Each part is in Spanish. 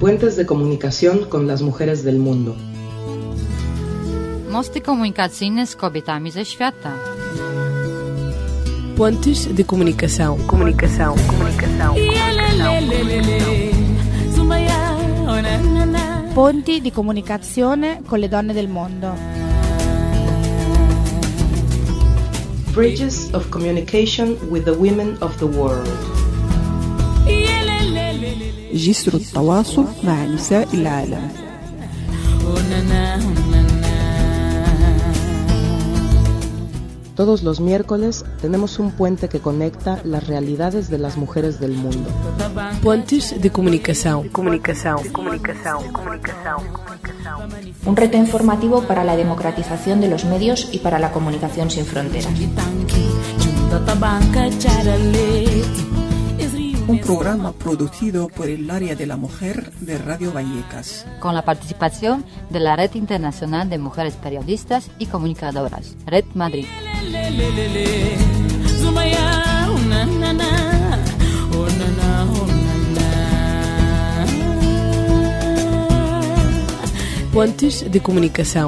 Puentes de comunicación con las mujeres del mundo. Mosty komunikacyjne z kobietami ze świata. Pontes de comunicação. Ponti di comunicazione con le donne del mondo. Bridges of communication with the women of the world. جسر التواصل مع نساء العالم. Todos los miércoles tenemos un puente que conecta las realidades de las mujeres del mundo. Pontes de comunicação. Un reto informativo para la democratización de los medios y para la comunicación sin fronteras. Un programa producido por el Área de la Mujer de Radio Vallecas. Con la participación de la Red Internacional de Mujeres Periodistas y Comunicadoras, Red Madrid. Pontes de comunicação.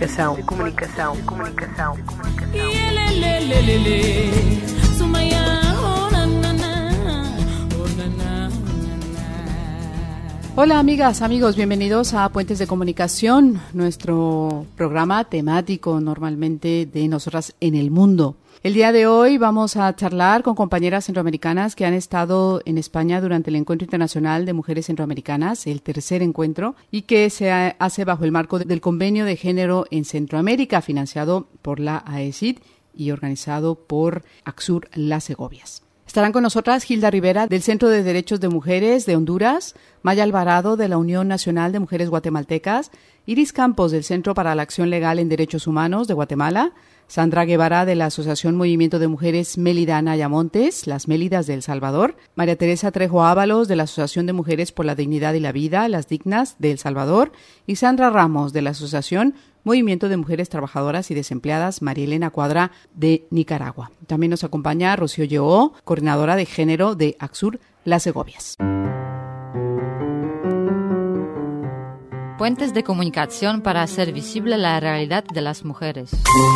Hola amigas, amigos, bienvenidos a Puentes de Comunicación, nuestro programa temático normalmente de nosotras en el mundo. El día de hoy vamos a charlar con compañeras centroamericanas que han estado en España durante el Encuentro Internacional de Mujeres Centroamericanas, el tercer encuentro, y que se hace bajo el marco del Convenio de Género en Centroamérica, financiado por la AECID y organizado por Axur Las Segovias. Estarán con nosotras Hilda Rivera, del Centro de Derechos de Mujeres de Honduras, Maya Alvarado, de la Unión Nacional de Mujeres Guatemaltecas, Iris Campos, del Centro para la Acción Legal en Derechos Humanos de Guatemala, Sandra Guevara, de la Asociación Movimiento de Mujeres Mélida Ayamontes, las Mélidas de El Salvador, María Teresa Trejo Ábalos, de la Asociación de Mujeres por la Dignidad y la Vida, Las Dignas de El Salvador, y Sandra Ramos, de la Asociación Movimiento de Mujeres Trabajadoras y Desempleadas, María Elena Cuadra, de Nicaragua. También nos acompaña Rocío Yeó, coordinadora de género de Axur Las Segovias. Puentes de comunicación para hacer visible la realidad de las mujeres.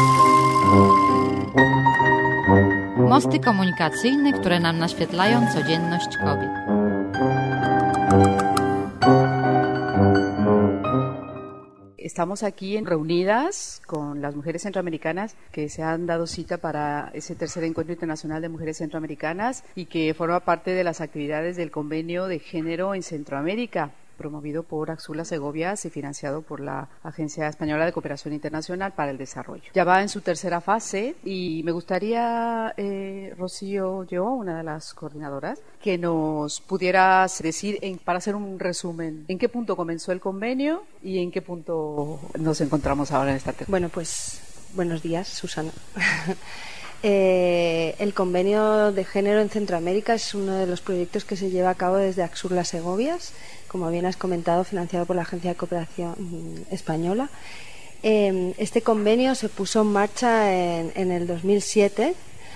Mosty komunikacyjne, które nam naświetlają codzienność kobiet. Estamos aquí reunidas con las mujeres centroamericanas que se han dado cita para ese tercer encuentro internacional de mujeres centroamericanas y que forma parte de las actividades del Convenio de Género en Centroamérica, promovido por Axur Las Segovias y financiado por la Agencia Española de Cooperación Internacional para el Desarrollo. Ya va en su tercera fase y me gustaría, Rocío Yeó, una de las coordinadoras, que nos pudieras decir, para hacer un resumen, en qué punto comenzó el convenio y en qué punto nos encontramos ahora en esta tercera. Bueno, pues buenos días, Susana. El convenio de género en Centroamérica es uno de los proyectos que se lleva a cabo desde Axur Las Segovias, como bien has comentado, financiado por la Agencia de Cooperación Española. Este convenio se puso en marcha en el 2007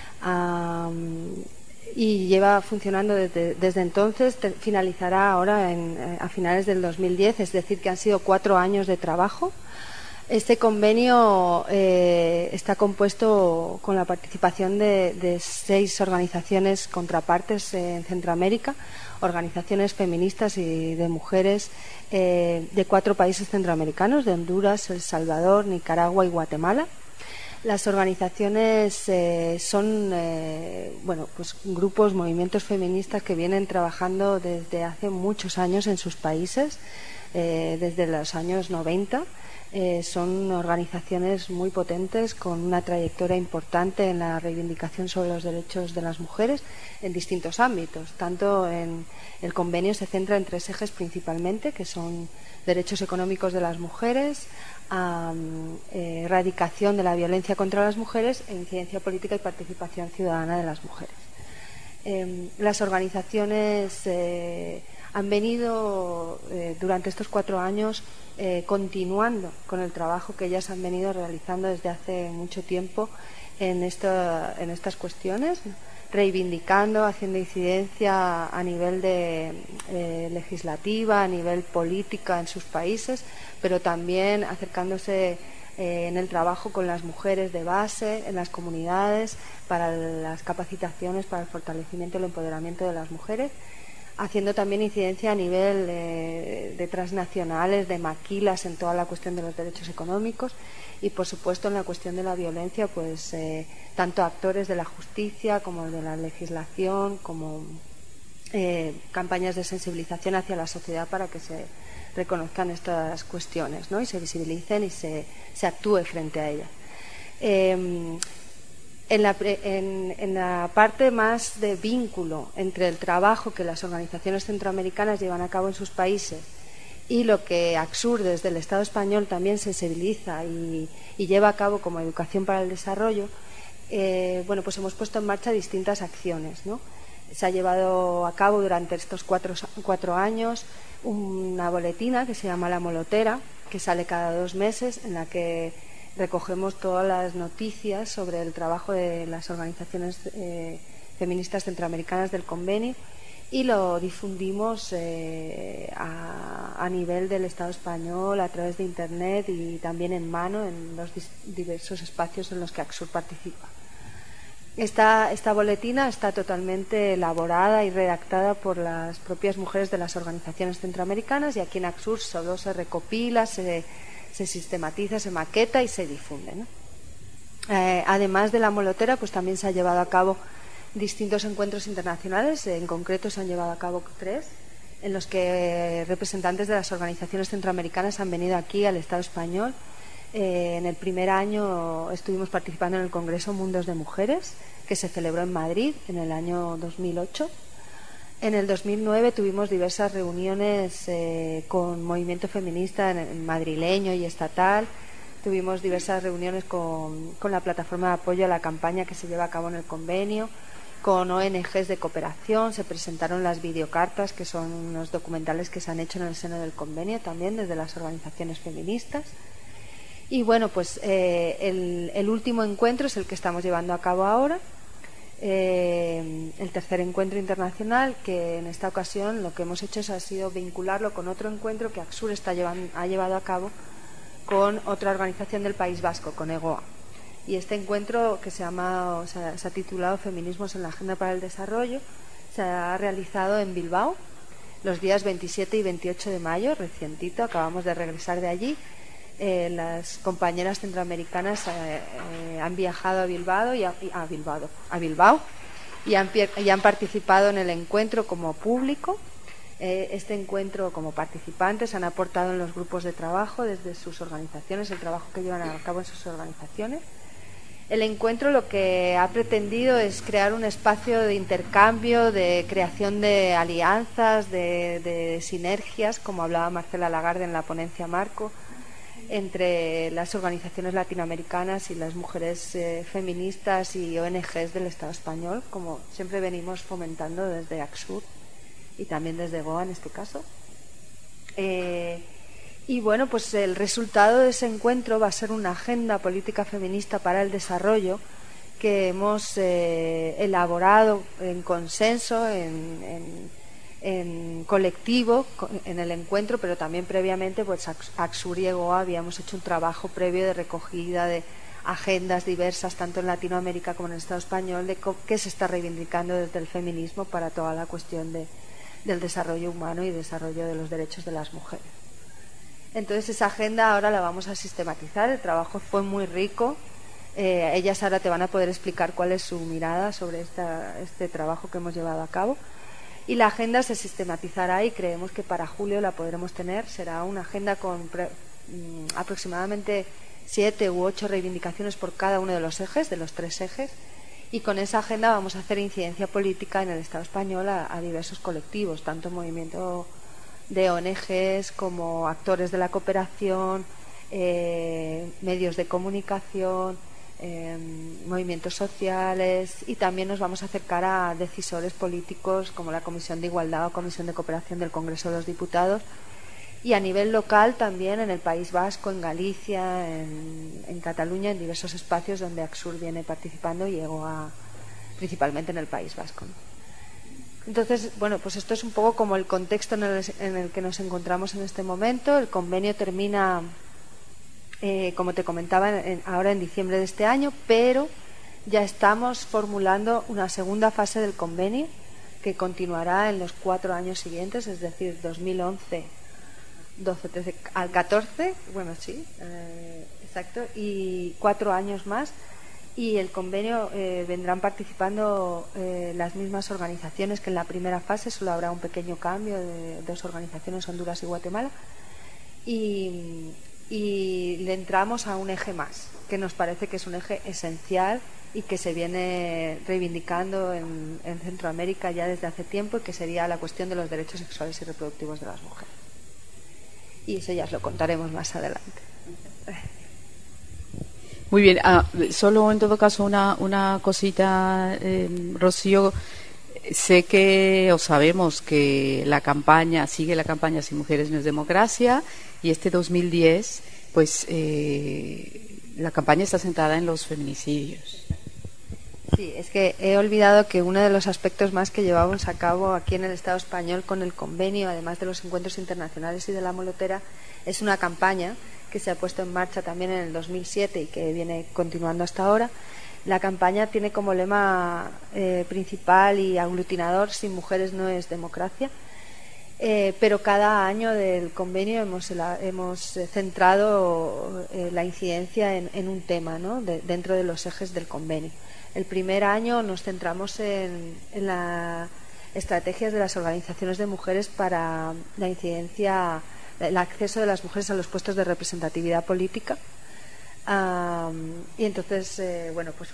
y lleva funcionando desde entonces. Finalizará ahora a finales del 2010, es decir, que han sido 4 años de trabajo. Este convenio está compuesto con la participación de 6 organizaciones contrapartes en Centroamérica, organizaciones feministas y de mujeres de 4 países centroamericanos, de Honduras, El Salvador, Nicaragua y Guatemala. Las organizaciones son pues grupos, movimientos feministas que vienen trabajando desde hace muchos años en sus países, desde los años 90. Son organizaciones muy potentes con una trayectoria importante en la reivindicación sobre los derechos de las mujeres en distintos ámbitos. Tanto en el convenio se centra en 3 ejes principalmente, que son derechos económicos de las mujeres, erradicación de la violencia contra las mujeres e incidencia política y participación ciudadana de las mujeres. Las organizaciones han venido durante estos 4 años continuando con el trabajo que ellas han venido realizando desde hace mucho tiempo en estas cuestiones, reivindicando, haciendo incidencia a nivel de legislativa, a nivel política en sus países, pero también acercándose en el trabajo con las mujeres de base, en las comunidades, para las capacitaciones, para el fortalecimiento y el empoderamiento de las mujeres, haciendo también incidencia a nivel de transnacionales, de maquilas en toda la cuestión de los derechos económicos y, por supuesto, en la cuestión de la violencia, pues tanto actores de la justicia como de la legislación, como campañas de sensibilización hacia la sociedad para que se reconozcan estas cuestiones, ¿no? Y se visibilicen y se actúe frente a ellas. En la parte más de vínculo entre el trabajo que las organizaciones centroamericanas llevan a cabo en sus países y lo que ACSUR desde el Estado español también sensibiliza y lleva a cabo como educación para el desarrollo, pues hemos puesto en marcha distintas acciones, ¿no? Se ha llevado a cabo durante estos cuatro años una boletina que se llama La Molotera, que sale cada 2 meses, en la que recogemos todas las noticias sobre el trabajo de las organizaciones feministas centroamericanas del convenio y lo difundimos a nivel del Estado español a través de Internet y también en mano en los diversos espacios en los que ACSUR participa. Esta boletina está totalmente elaborada y redactada por las propias mujeres de las organizaciones centroamericanas y aquí en ACSUR solo se recopila, se sistematiza, se maqueta y se difunde, ¿no? Además de la molotera, pues también se ha llevado a cabo distintos encuentros internacionales, en concreto se han llevado a cabo 3, en los que representantes de las organizaciones centroamericanas han venido aquí al Estado español. En el primer año estuvimos participando en el Congreso Mundos de Mujeres, que se celebró en Madrid en el año 2008. En el 2009 tuvimos diversas reuniones con movimiento feminista madrileño y estatal. Tuvimos diversas reuniones con la plataforma de apoyo a la campaña que se lleva a cabo en el convenio, con ONGs de cooperación. Se presentaron las videocartas, que son unos documentales que se han hecho en el seno del convenio también desde las organizaciones feministas. Y bueno, pues el último encuentro es el que estamos llevando a cabo ahora, el tercer encuentro internacional, que en esta ocasión lo que hemos hecho ha sido vincularlo con otro encuentro que ACSUR ha llevado a cabo con otra organización del País Vasco, con EGOA. Y este encuentro, que se ha titulado Feminismos en la Agenda para el Desarrollo, se ha realizado en Bilbao los días 27 y 28 de mayo, recientito, acabamos de regresar de allí. Las compañeras centroamericanas han viajado a Bilbao y han participado en el encuentro como público. Este encuentro, como participantes, han aportado en los grupos de trabajo desde sus organizaciones, el trabajo que llevan a cabo en sus organizaciones. El encuentro lo que ha pretendido es crear un espacio de intercambio, de creación de alianzas, de sinergias, como hablaba Marcela Lagarde en la ponencia marco, entre las organizaciones latinoamericanas y las mujeres feministas y ONGs del Estado español, como siempre venimos fomentando desde ACSUR y también desde GOA en este caso. Y bueno, pues el resultado de ese encuentro va a ser una agenda política feminista para el desarrollo que hemos elaborado en consenso, en colectivo en el encuentro, pero también previamente pues ACSUR y EGOA habíamos hecho un trabajo previo de recogida de agendas diversas tanto en Latinoamérica como en el Estado español de qué se está reivindicando desde el feminismo para toda la cuestión del desarrollo humano y desarrollo de los derechos de las mujeres. Entonces esa agenda ahora la vamos a sistematizar. El trabajo fue muy rico. Ellas ahora te van a poder explicar cuál es su mirada sobre este trabajo que hemos llevado a cabo. Y la agenda se sistematizará y creemos que para julio la podremos tener. Será una agenda con aproximadamente 7 u 8 reivindicaciones por cada uno de los ejes, de los 3 ejes. Y con esa agenda vamos a hacer incidencia política en el Estado español a diversos colectivos, tanto movimiento de ONGs como actores de la cooperación, medios de comunicación, movimientos sociales, y también nos vamos a acercar a decisores políticos como la Comisión de Igualdad o Comisión de Cooperación del Congreso de los Diputados, y a nivel local también en el País Vasco, en Galicia, en Cataluña, en diversos espacios donde ACSUR viene participando y EGOA principalmente en el País Vasco, ¿no? Entonces, bueno, pues esto es un poco como el contexto en el que nos encontramos en este momento. El convenio termina, como te comentaba, ahora en diciembre de este año, pero ya estamos formulando una segunda fase del convenio que continuará en los 4 años siguientes, es decir, 2011, 12, 13, al 14, bueno, sí, exacto, y 4 años más. Y el convenio vendrán participando las mismas organizaciones que en la primera fase. Solo habrá un pequeño cambio de 2 organizaciones, Honduras y Guatemala, y le entramos a un eje más, que nos parece que es un eje esencial y que se viene reivindicando en Centroamérica ya desde hace tiempo, y que sería la cuestión de los derechos sexuales y reproductivos de las mujeres. Y eso ya os lo contaremos más adelante. Muy bien, solo en todo caso una cosita, Rocío. Sé que, o sabemos que sigue la campaña Sin Mujeres no es Democracia, y este 2010, pues la campaña está centrada en los feminicidios. Sí, es que he olvidado que uno de los aspectos más que llevamos a cabo aquí en el Estado español con el convenio, además de los encuentros internacionales y de la Molotera, es una campaña que se ha puesto en marcha también en el 2007 y que viene continuando hasta ahora. La campaña tiene como lema principal y aglutinador: Sin mujeres no es democracia. Pero cada año del convenio hemos centrado la incidencia en un tema, ¿no?, dentro de los ejes del convenio. El primer año nos centramos en las estrategias de las organizaciones de mujeres para la incidencia, el acceso de las mujeres a los puestos de representatividad política. Y entonces, bueno, pues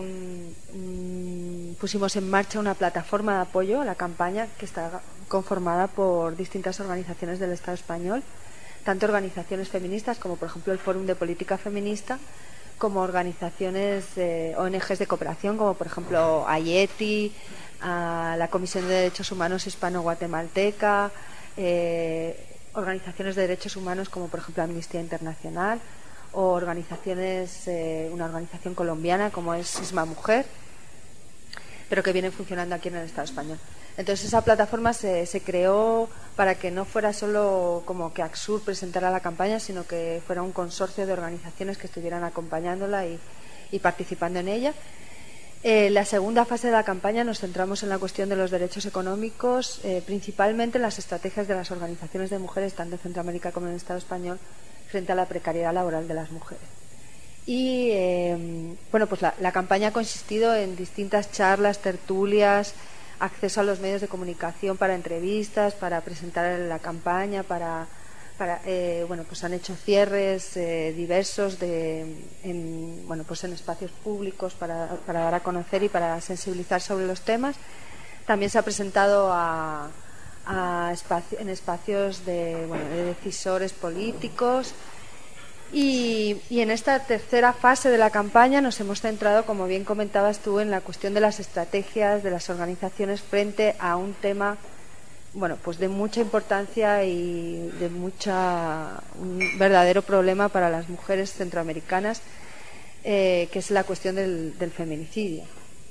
pusimos en marcha una plataforma de apoyo a la campaña que está conformada por distintas organizaciones del Estado español, tanto organizaciones feministas como, por ejemplo, el Fórum de Política Feminista, como organizaciones, ONGs de cooperación, como por ejemplo AYETI, la Comisión de Derechos Humanos Hispano-Guatemalteca, organizaciones de derechos humanos como por ejemplo Amnistía Internacional, o organizaciones, una organización colombiana como es Sisma Mujer, pero que viene funcionando aquí en el Estado español. Entonces esa plataforma se creó para que no fuera solo como que ACSUR presentara la campaña, sino que fuera un consorcio de organizaciones que estuvieran acompañándola y participando en ella. La segunda fase de la campaña nos centramos en la cuestión de los derechos económicos, principalmente en las estrategias de las organizaciones de mujeres, tanto en Centroamérica como en el Estado español, frente a la precariedad laboral de las mujeres. Y bueno, pues la campaña ha consistido en distintas charlas, tertulias, acceso a los medios de comunicación para entrevistas, para presentar la campaña, bueno, pues han hecho cierres diversos en espacios públicos para dar a conocer y para sensibilizar sobre los temas. También se ha presentado en espacios de decisores políticos. Y en esta tercera fase de la campaña nos hemos centrado, como bien comentabas tú, en la cuestión de las estrategias de las organizaciones frente a un tema, bueno, pues de mucha importancia y de un verdadero problema para las mujeres centroamericanas, que es la cuestión del feminicidio,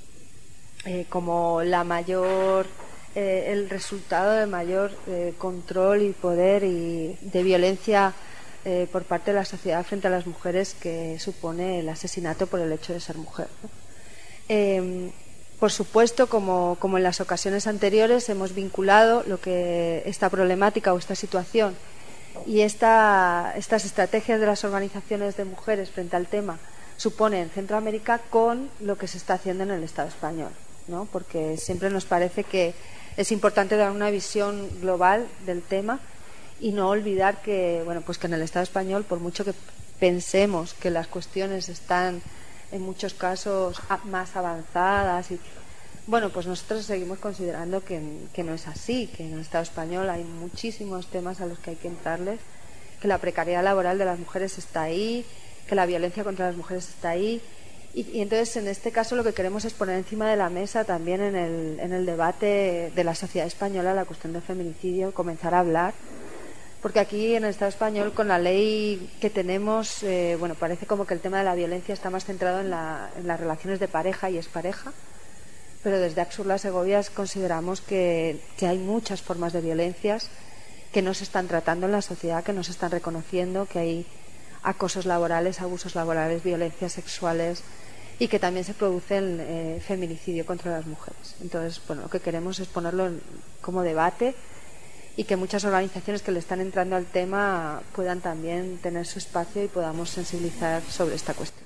como el resultado de mayor control y poder y de violencia por parte de la sociedad frente a las mujeres que supone el asesinato por el hecho de ser mujer, ¿no? Por supuesto, como en las ocasiones anteriores, hemos vinculado esta problemática o esta situación y estas estrategias de las organizaciones de mujeres frente al tema supone en Centroamérica con lo que se está haciendo en el Estado español, ¿no? Porque siempre nos parece que es importante dar una visión global del tema y no olvidar que, bueno, pues que en el Estado español, por mucho que pensemos que las cuestiones están en muchos casos más avanzadas, bueno, pues nosotros seguimos considerando que no es así, que en el Estado español hay muchísimos temas a los que hay que entrarles, que la precariedad laboral de las mujeres está ahí, que la violencia contra las mujeres está ahí. Y entonces, en este caso, lo que queremos es poner encima de la mesa también en el debate de la sociedad española la cuestión del feminicidio, comenzar a hablar. Porque aquí en el Estado español, con la ley que tenemos, parece como que el tema de la violencia está más centrado en las relaciones de pareja y expareja, pero desde Axurla Segovias consideramos que hay muchas formas de violencias que no se están tratando en la sociedad, que no se están reconociendo, que hay acosos laborales, abusos laborales, violencias sexuales y que también se produce el feminicidio contra las mujeres. Entonces, bueno, lo que queremos es ponerlo como debate y que muchas organizaciones que le están entrando al tema puedan también tener su espacio y podamos sensibilizar sobre esta cuestión.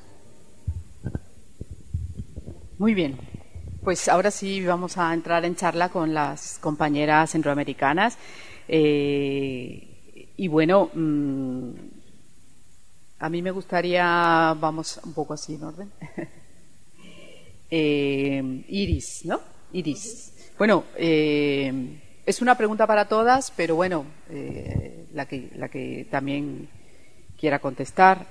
Muy bien. Pues ahora sí vamos a entrar en charla con las compañeras centroamericanas. Y bueno, a mí me gustaría, vamos un poco así en orden. Iris, ¿no? Iris. Bueno, es una pregunta para todas, pero bueno, la que también quiera contestar.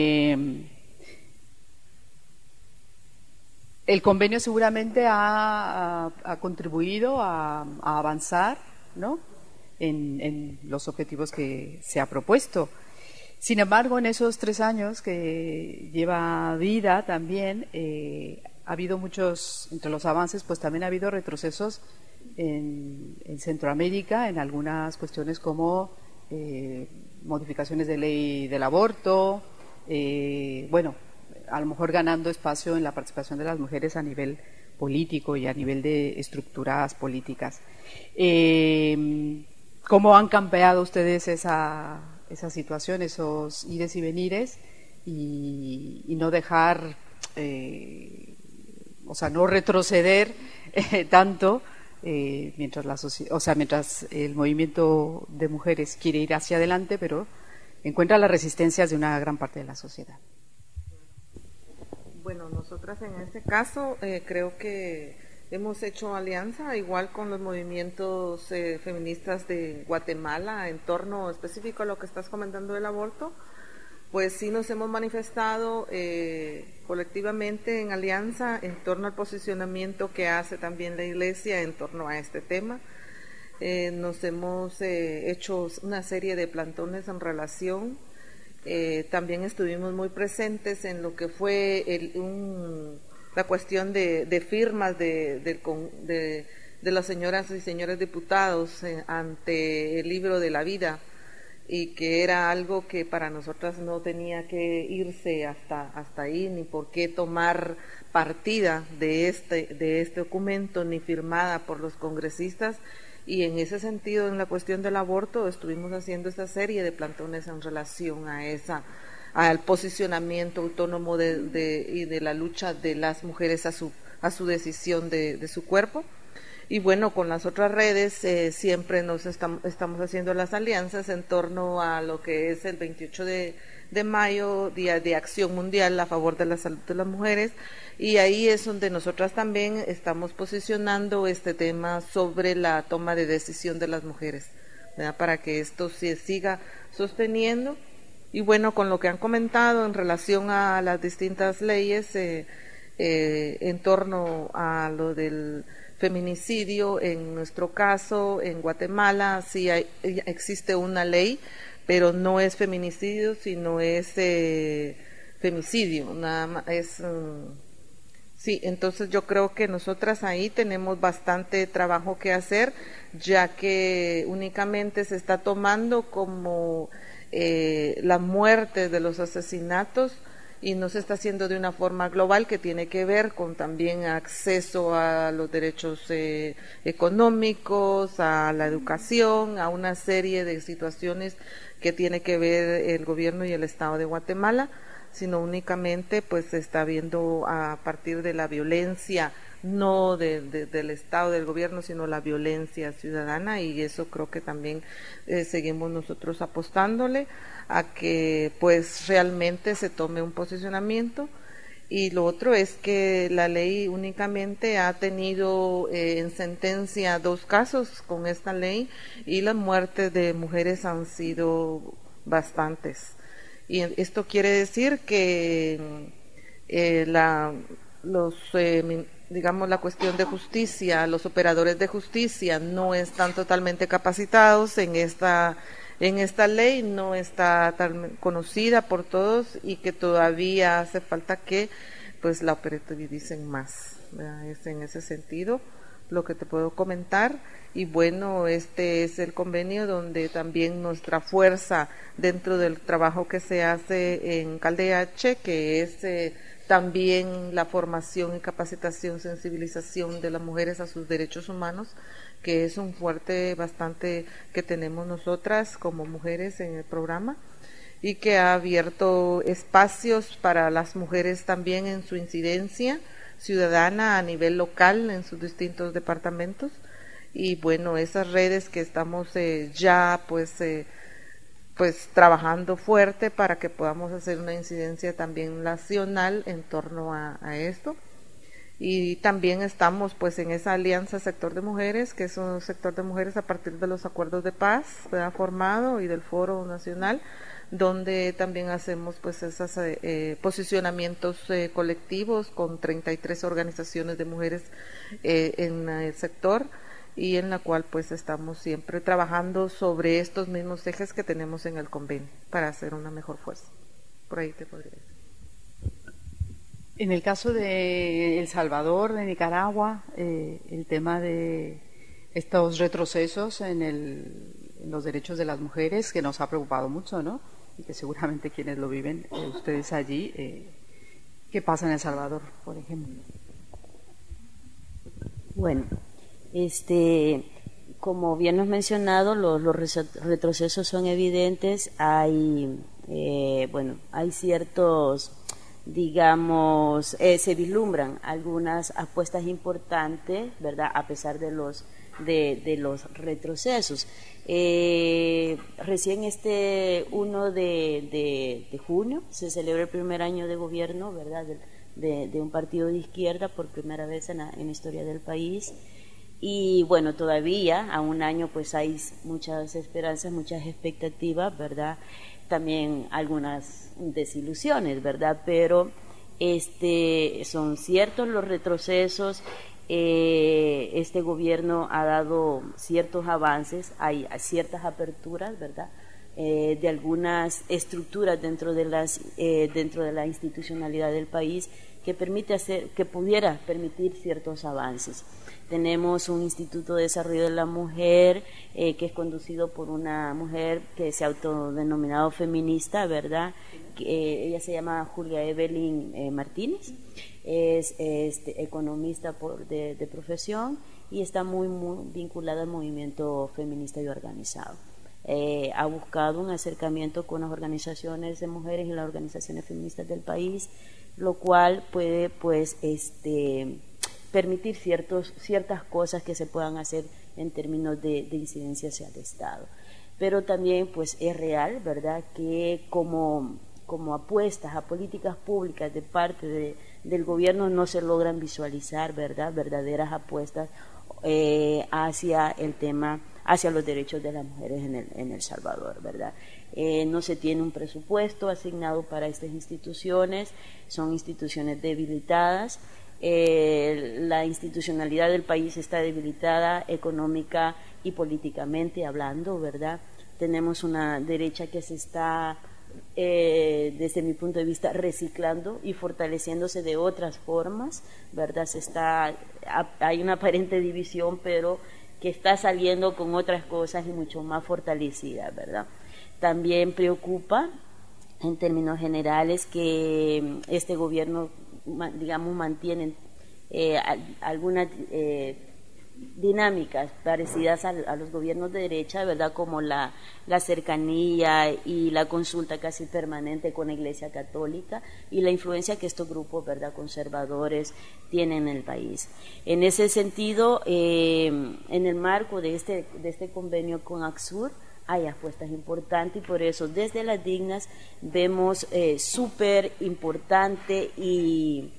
El convenio seguramente ha contribuido a avanzar, ¿no?, en los objetivos que se ha propuesto. Sin embargo, en esos 3 años que lleva vida también ha habido muchos, entre los avances, pues también ha habido retrocesos en Centroamérica, en algunas cuestiones como modificaciones de ley del aborto, bueno, a lo mejor ganando espacio en la participación de las mujeres a nivel político y a nivel de estructuras políticas. ¿Cómo han campeado ustedes esa situación, esos ires y venires y no dejar, o sea, no retroceder tanto mientras el movimiento de mujeres quiere ir hacia adelante, pero encuentra las resistencias de una gran parte de la sociedad? Bueno, nosotras en este caso creo que hemos hecho alianza igual con los movimientos feministas de Guatemala en torno específico a lo que estás comentando del aborto. Pues sí nos hemos manifestado colectivamente en alianza en torno al posicionamiento que hace también la Iglesia en torno a este tema. Nos hemos hecho una serie de plantones en relación. También estuvimos muy presentes en lo que fue la cuestión de firmas de las señoras y señores diputados ante el libro de la vida, y que era algo que para nosotras no tenía que irse hasta ahí, ni por qué tomar partida de este documento, ni firmada por los congresistas. Y en ese sentido, en la cuestión del aborto, estuvimos haciendo esta serie de plantones en relación al posicionamiento autónomo y de la lucha de las mujeres a su decisión de su cuerpo. Y bueno, con las otras redes siempre estamos haciendo las alianzas en torno a lo que es el 28 de mayo, Día de Acción Mundial a favor de la salud de las mujeres, y ahí es donde nosotras también estamos posicionando este tema sobre la toma de decisión de las mujeres, ¿verdad?, para que esto se siga sosteniendo. Y bueno, con lo que han comentado en relación a las distintas leyes en torno a lo del feminicidio, en nuestro caso, en Guatemala, sí existe una ley, pero no es feminicidio, sino es femicidio, nada más es... Sí, entonces yo creo que nosotras ahí tenemos bastante trabajo que hacer, ya que únicamente se está tomando como la muerte de los asesinatos, y no se está haciendo de una forma global, que tiene que ver con también acceso a los derechos económicos, a la educación, a una serie de situaciones que tiene que ver el gobierno y el Estado de Guatemala, sino únicamente pues se está viendo a partir de la violencia, no del Estado, del gobierno, sino la violencia ciudadana, y eso creo que también seguimos nosotros apostándole a que pues realmente se tome un posicionamiento. Y lo otro es que la ley únicamente ha tenido en sentencia 2 casos con esta ley, y las muertes de mujeres han sido bastantes. Y esto quiere decir que digamos, la cuestión de justicia, los operadores de justicia no están totalmente capacitados en esta ley, no está tan conocida por todos, y que todavía hace falta que pues la operativicen más, ¿verdad? Es en ese sentido lo que te puedo comentar. Y bueno, este es el convenio donde también nuestra fuerza dentro del trabajo que se hace en CalDH, que es también la formación y capacitación, sensibilización de las mujeres a sus derechos humanos, que es un fuerte bastante que tenemos nosotras como mujeres en el programa, y que ha abierto espacios para las mujeres también en su incidencia ciudadana a nivel local en sus distintos departamentos. Y bueno, esas redes que estamos ya pues trabajando fuerte para que podamos hacer una incidencia también nacional en torno a esto. Y también estamos pues en esa alianza sector de mujeres, que es un sector de mujeres a partir de los acuerdos de paz formado y del foro nacional, donde también hacemos pues esos posicionamientos colectivos con 33 organizaciones de mujeres en el sector, y en la cual pues estamos siempre trabajando sobre estos mismos ejes que tenemos en el convenio para hacer una mejor fuerza. Por ahí te podría decir. En el caso de El Salvador, de Nicaragua, el tema de estos retrocesos en los derechos de las mujeres, que nos ha preocupado mucho, ¿no? Y que seguramente quienes lo viven, ustedes allí, ¿qué pasa en El Salvador, por ejemplo? Bueno, como bien nos mencionado, los retrocesos son evidentes. Hay ciertos, digamos, se vislumbran algunas apuestas importantes, ¿verdad? A pesar de los retrocesos. Recién 1 de junio se celebra el primer año de gobierno, ¿verdad? De un partido de izquierda por primera vez en la historia del país. Y bueno, todavía a un año pues hay muchas esperanzas, muchas expectativas, ¿verdad? También algunas desilusiones, ¿verdad? Pero son ciertos los retrocesos. Este gobierno ha dado ciertos avances, hay ciertas aperturas, ¿verdad? De algunas estructuras dentro de la institucionalidad del país que pudiera permitir ciertos avances. Tenemos un Instituto de Desarrollo de la Mujer que es conducido por una mujer que se ha autodenominado feminista, ¿verdad? Ella se llama Julia Evelyn Martínez, es economista de profesión y está muy vinculada al movimiento feminista y organizado. Ha buscado un acercamiento con las organizaciones de mujeres y las organizaciones feministas del país, lo cual puede pues permitir ciertas cosas que se puedan hacer en términos de incidencia hacia el Estado. Pero también pues es real, ¿verdad?, que como apuestas a políticas públicas de parte del gobierno no se logran visualizar, ¿verdad?, verdaderas apuestas hacia el tema, hacia los derechos de las mujeres en El Salvador, ¿verdad? No se tiene un presupuesto asignado para estas instituciones, son instituciones debilitadas. La institucionalidad del país está debilitada económica y políticamente hablando, ¿verdad? Tenemos una derecha que se está, desde mi punto de vista, reciclando y fortaleciéndose de otras formas, ¿verdad? Hay una aparente división, pero que está saliendo con otras cosas y mucho más fortalecida, ¿verdad? También preocupa, en términos generales, que este gobierno, digamos, mantienen algunas dinámicas parecidas a los gobiernos de derecha, ¿verdad?, como la cercanía y la consulta casi permanente con la Iglesia Católica y la influencia que estos grupos, ¿verdad?, conservadores tienen en el país. En ese sentido, en el marco de este convenio con ACSUR, hay apuestas importantes y por eso desde las Dignas vemos súper importante y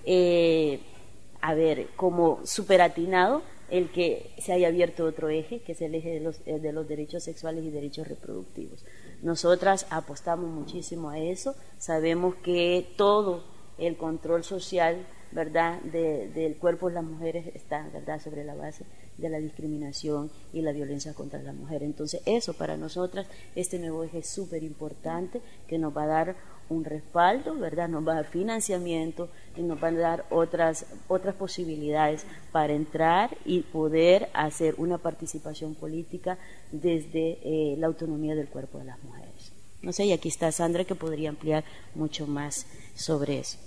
como súper atinado el que se haya abierto otro eje, que es el eje de los derechos sexuales y derechos reproductivos. Nosotras apostamos muchísimo a eso, sabemos que todo el control social, ¿verdad?, del cuerpo de las mujeres está, ¿verdad?, sobre la base de la discriminación y la violencia contra la mujer. Entonces eso para nosotras, este nuevo eje es súper importante, que nos va a dar un respaldo, ¿verdad? Nos va a dar financiamiento y nos van a dar otras posibilidades para entrar y poder hacer una participación política desde la autonomía del cuerpo de las mujeres. No sé, y aquí está Sandra, que podría ampliar mucho más sobre eso.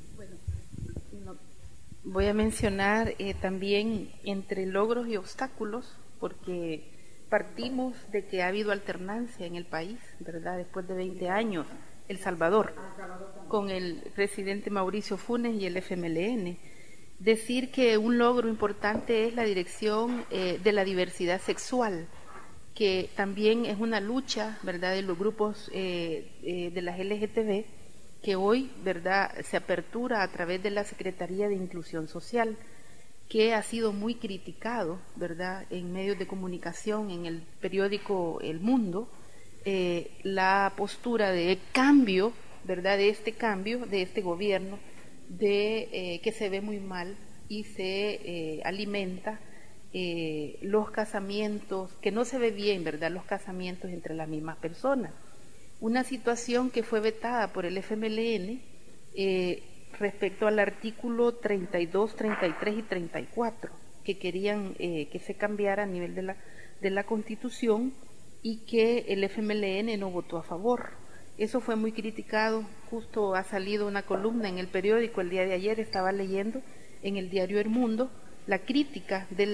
Voy a mencionar también entre logros y obstáculos, porque partimos de que ha habido alternancia en el país, ¿verdad? Después de 20 años, El Salvador, con el presidente Mauricio Funes y el FMLN. Decir que un logro importante es la dirección de la diversidad sexual, que también es una lucha, ¿verdad?, de los grupos de las LGTB, que hoy, ¿verdad?, se apertura a través de la Secretaría de Inclusión Social, que ha sido muy criticado, ¿verdad?, en medios de comunicación, en el periódico El Mundo, la postura de cambio, ¿verdad?, de este gobierno, que se ve muy mal y se alimenta los casamientos, que no se ve bien, ¿verdad?, los casamientos entre las mismas personas. Una situación que fue vetada por el FMLN respecto al artículo 32, 33 y 34, que querían que se cambiara a nivel de la Constitución, y que el FMLN no votó a favor. Eso fue muy criticado. Justo ha salido una columna en el periódico el día de ayer, estaba leyendo en el diario El Mundo la crítica de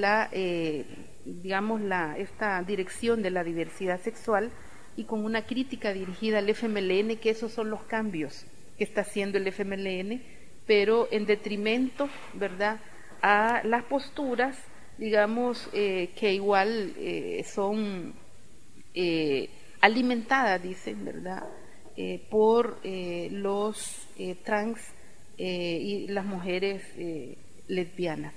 esta dirección de la diversidad sexual, y con una crítica dirigida al FMLN, que esos son los cambios que está haciendo el FMLN, pero en detrimento, ¿verdad?, a las posturas, digamos, que igual son alimentadas, dicen, ¿verdad?, por los trans y las mujeres lesbianas.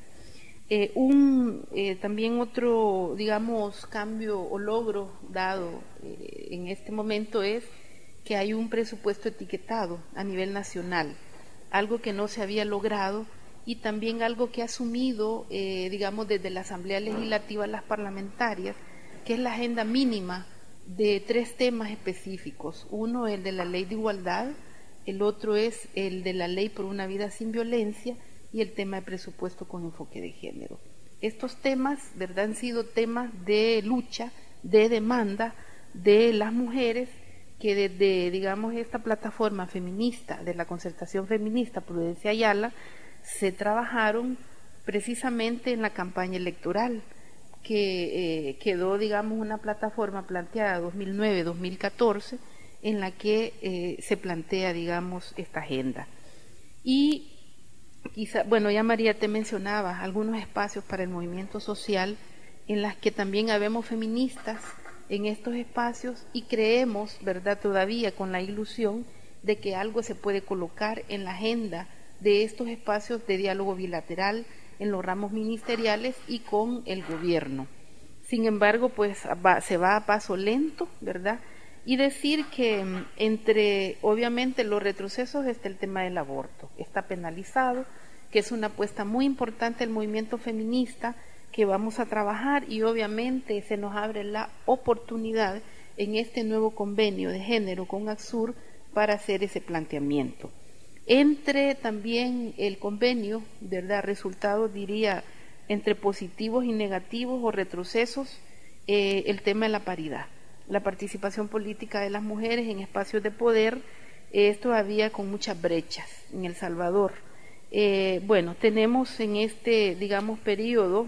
También otro, digamos, cambio o logro dado en este momento es que hay un presupuesto etiquetado a nivel nacional, algo que no se había logrado, y también algo que ha asumido, digamos, desde la Asamblea Legislativa, las parlamentarias, que es la agenda mínima de 3 temas específicos. Uno, el de la Ley de Igualdad; el otro es el de la Ley por una Vida sin Violencia; y el tema de presupuesto con enfoque de género. Estos temas, ¿verdad?, han sido temas de lucha, de demanda de las mujeres, que desde, digamos, esta plataforma feminista, de la concertación feminista Prudencia Ayala, se trabajaron precisamente en la campaña electoral, que quedó, digamos, una plataforma planteada 2009-2014, en la que se plantea, digamos, esta agenda. Y quizá, bueno, ya María te mencionaba algunos espacios para el movimiento social, en las que también habemos feministas en estos espacios, y creemos, ¿verdad?, todavía con la ilusión de que algo se puede colocar en la agenda de estos espacios de diálogo bilateral en los ramos ministeriales y con el gobierno. Sin embargo, pues se va a paso lento, ¿verdad? Y decir que entre, obviamente, los retrocesos está el tema del aborto. Está penalizado, que es una apuesta muy importante del movimiento feminista, que vamos a trabajar, y obviamente se nos abre la oportunidad en este nuevo convenio de género con ACSUR para hacer ese planteamiento. Entre también el convenio, ¿verdad?, resultados, diría, entre positivos y negativos o retrocesos, el tema de la paridad. La participación política de las mujeres en espacios de poder es todavía con muchas brechas en El Salvador. Bueno, tenemos en este, digamos, periodo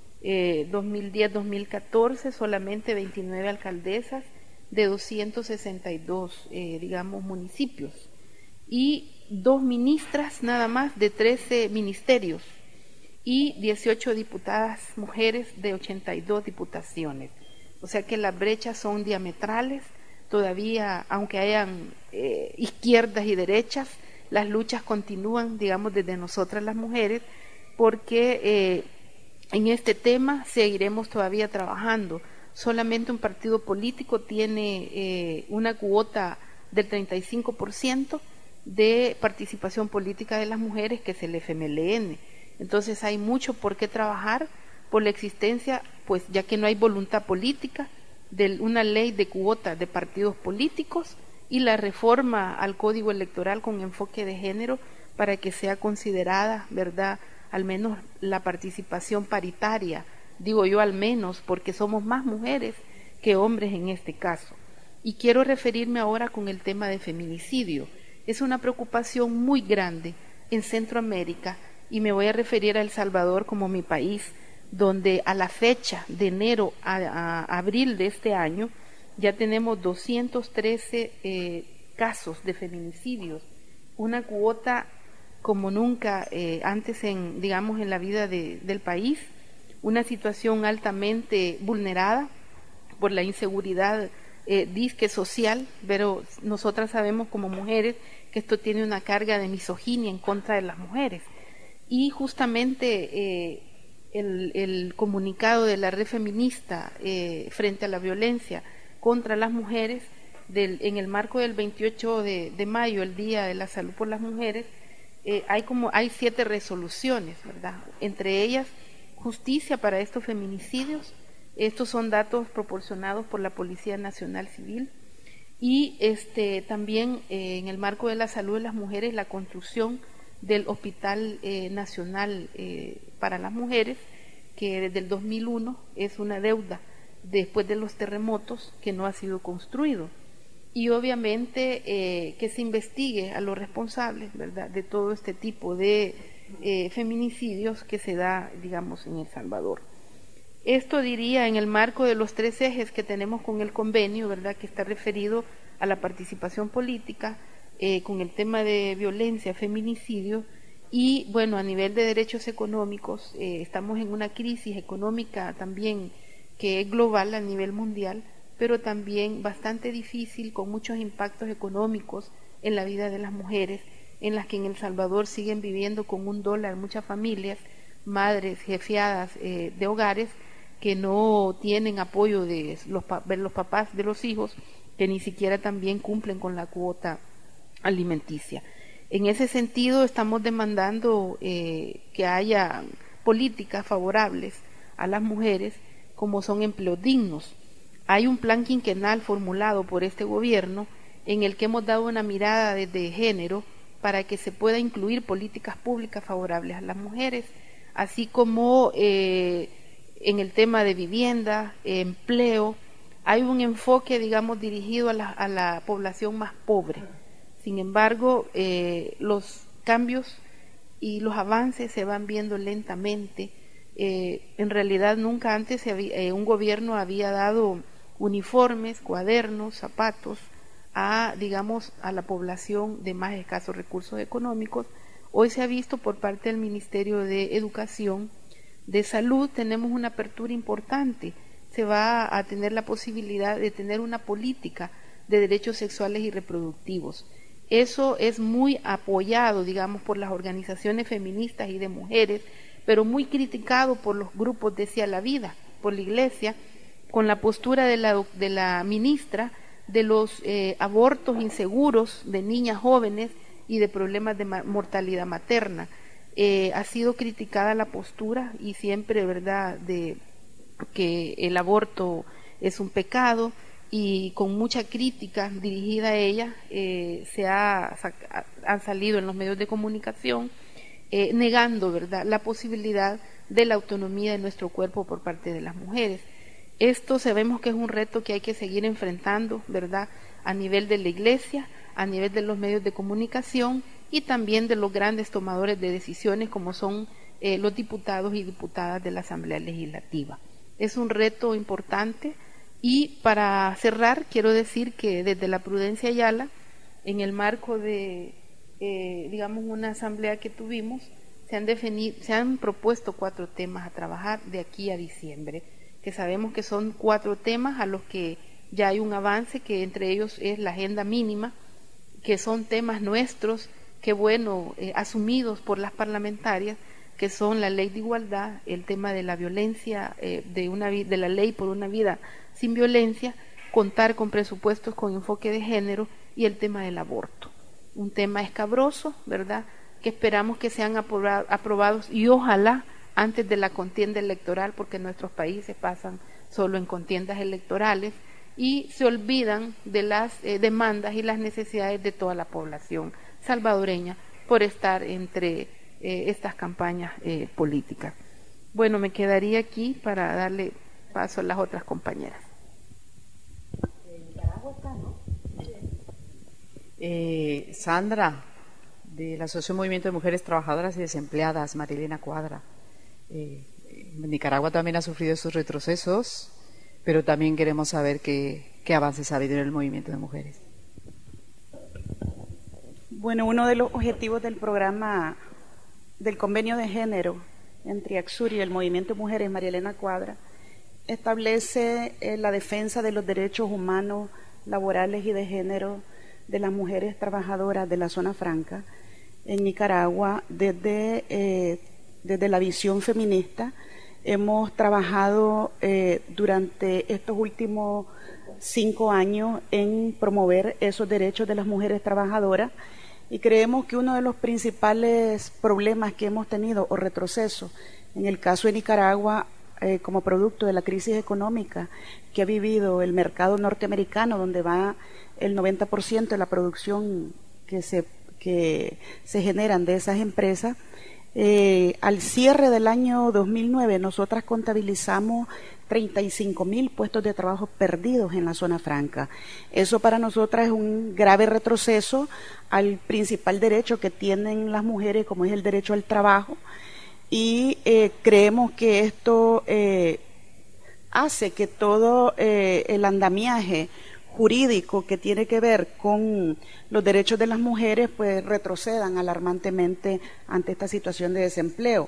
2010-2014 solamente 29 alcaldesas de 262, digamos, municipios, y 2 ministras nada más de 13 ministerios, y 18 diputadas mujeres de 82 diputaciones. O sea que las brechas son diametrales. Todavía, aunque hayan izquierdas y derechas, las luchas continúan, digamos, desde nosotras las mujeres, porque en este tema seguiremos todavía trabajando. Solamente un partido político tiene una cuota del 35% de participación política de las mujeres, que es el FMLN. Entonces hay mucho por qué trabajar por la existencia, pues ya que no hay voluntad política, de una ley de cuota de partidos políticos, y la reforma al Código Electoral con enfoque de género para que sea considerada, ¿verdad?, al menos la participación paritaria, digo yo al menos, porque somos más mujeres que hombres en este caso. Y quiero referirme ahora con el tema de feminicidio. Es una preocupación muy grande en Centroamérica y me voy a referir a El Salvador como mi país, donde a la fecha de enero a abril de este año ya tenemos 213 casos de feminicidios, una cuota como nunca antes en la vida del país, una situación altamente vulnerada por la inseguridad disque social, pero nosotras sabemos como mujeres que esto tiene una carga de misoginia en contra de las mujeres. Y justamente el comunicado de la Red Feminista frente a la violencia contra las mujeres en el marco del 28 de mayo, el Día de la Salud por las Mujeres, hay 7 resoluciones, ¿verdad? Entre ellas, justicia para estos feminicidios. Estos son datos proporcionados por la Policía Nacional Civil. Y también en el marco de la salud de las mujeres, la construcción del Hospital Nacional para las Mujeres, que desde el 2001 es una deuda después de los terremotos que no ha sido construido. Y obviamente que se investigue a los responsables, ¿verdad?, de todo este tipo de feminicidios que se da, digamos, en El Salvador. Esto diría en el marco de los 3 ejes que tenemos con el convenio, ¿verdad?, que está referido a la participación política, con el tema de violencia, feminicidio, y bueno, a nivel de derechos económicos, estamos en una crisis económica también que es global a nivel mundial, pero también bastante difícil, con muchos impactos económicos en la vida de las mujeres, en las que en El Salvador siguen viviendo con $1 muchas familias, madres jefeadas de hogares que no tienen apoyo de los papás de los hijos, que ni siquiera también cumplen con la cuota alimenticia. En ese sentido, estamos demandando que haya políticas favorables a las mujeres, como son empleos dignos. Hay un plan quinquenal formulado por este gobierno en el que hemos dado una mirada desde género para que se pueda incluir políticas públicas favorables a las mujeres, así como en el tema de vivienda, empleo. Hay un enfoque, digamos, dirigido a la población más pobre. Sin embargo, los cambios y los avances se van viendo lentamente. En realidad nunca antes un gobierno había dado uniformes, cuadernos, zapatos a la población de más escasos recursos económicos. Hoy se ha visto por parte del Ministerio de Educación, de Salud, tenemos una apertura importante. Se va a tener la posibilidad de tener una política de derechos sexuales y reproductivos. Eso es muy apoyado, digamos, por las organizaciones feministas y de mujeres, pero muy criticado por los grupos de Sí a la Vida, por la Iglesia, con la postura de la ministra de los abortos inseguros de niñas jóvenes y de problemas de mortalidad materna. Ha sido criticada la postura y siempre, ¿verdad?, de que el aborto es un pecado, y con mucha crítica dirigida a ella han salido en los medios de comunicación negando, ¿verdad?, la posibilidad de la autonomía de nuestro cuerpo por parte de las mujeres. Esto sabemos que es un reto que hay que seguir enfrentando, ¿verdad?, a nivel de la Iglesia, a nivel de los medios de comunicación y también de los grandes tomadores de decisiones como son los diputados y diputadas de la Asamblea Legislativa. Es un reto importante. Y para cerrar, quiero decir que desde la Prudencia Ayala, en el marco de, una asamblea que tuvimos, se han propuesto 4 temas a trabajar de aquí a diciembre, que sabemos que son 4 temas a los que ya hay un avance, que entre ellos es la agenda mínima, que son temas nuestros, asumidos por las parlamentarias, que son la ley de igualdad, el tema de la violencia, de la ley por una vida sin violencia, contar con presupuestos con enfoque de género y el tema del aborto. Un tema escabroso, ¿verdad?, que esperamos que sean aprobados y ojalá antes de la contienda electoral, porque nuestros países pasan solo en contiendas electorales, y se olvidan de las demandas y las necesidades de toda la población salvadoreña por estar entre estas campañas políticas. Bueno, me quedaría aquí para darle paso a las otras compañeras. Sandra, de la Asociación Movimiento de Mujeres Trabajadoras y Desempleadas, Marilena Cuadra. Nicaragua también ha sufrido esos retrocesos, pero también queremos saber qué avances ha habido en el movimiento de mujeres. Bueno, uno de los objetivos del programa del convenio de género entre ACSUR y el movimiento de mujeres, Marilena Cuadra, establece la defensa de los derechos humanos, laborales y de género de las mujeres trabajadoras de la zona franca en Nicaragua desde la visión feminista. Hemos trabajado durante estos últimos 5 años en promover esos derechos de las mujeres trabajadoras y creemos que uno de los principales problemas que hemos tenido o retroceso en el caso de Nicaragua como producto de la crisis económica que ha vivido el mercado norteamericano, donde va el 90% de la producción que se generan de esas empresas. Al cierre del año 2009 nosotras contabilizamos 35.000 puestos de trabajo perdidos en la zona franca. Eso para nosotras es un grave retroceso al principal derecho que tienen las mujeres, como es el derecho al trabajo, y creemos que esto hace que todo el andamiaje jurídico que tiene que ver con los derechos de las mujeres pues retrocedan alarmantemente ante esta situación de desempleo.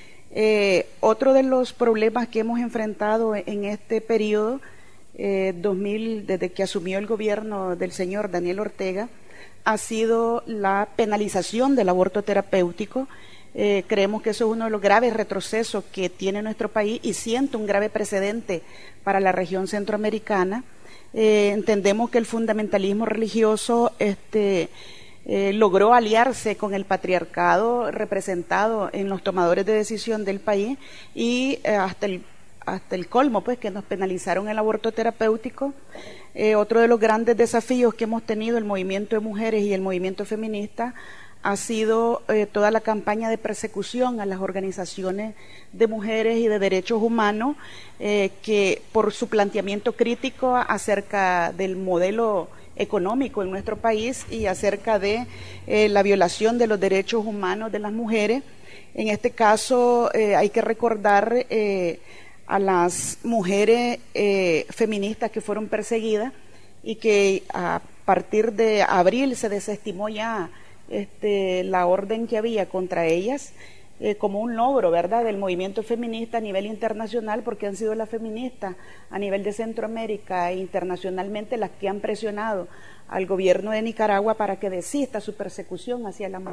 Otro de los problemas que hemos enfrentado en este periodo 2000, desde que asumió el gobierno del señor Daniel Ortega, ha sido la penalización del aborto terapéutico. Creemos que eso es uno de los graves retrocesos que tiene nuestro país y siente un grave precedente para la región centroamericana. Entendemos que el fundamentalismo religioso logró aliarse con el patriarcado representado en los tomadores de decisión del país y hasta el colmo, pues, que nos penalizaron el aborto terapéutico. Otro de los grandes desafíos que hemos tenido el movimiento de mujeres y el movimiento feminista ha sido toda la campaña de persecución a las organizaciones de mujeres y de derechos humanos que por su planteamiento crítico acerca del modelo económico en nuestro país y acerca de la violación de los derechos humanos de las mujeres. En este caso hay que recordar a las mujeres feministas que fueron perseguidas y que a partir de abril se desestimó ya la orden que había contra ellas como un logro, ¿verdad?, del movimiento feminista a nivel internacional, porque han sido las feministas a nivel de Centroamérica e internacionalmente las que han presionado al gobierno de Nicaragua para que desista su persecución hacia las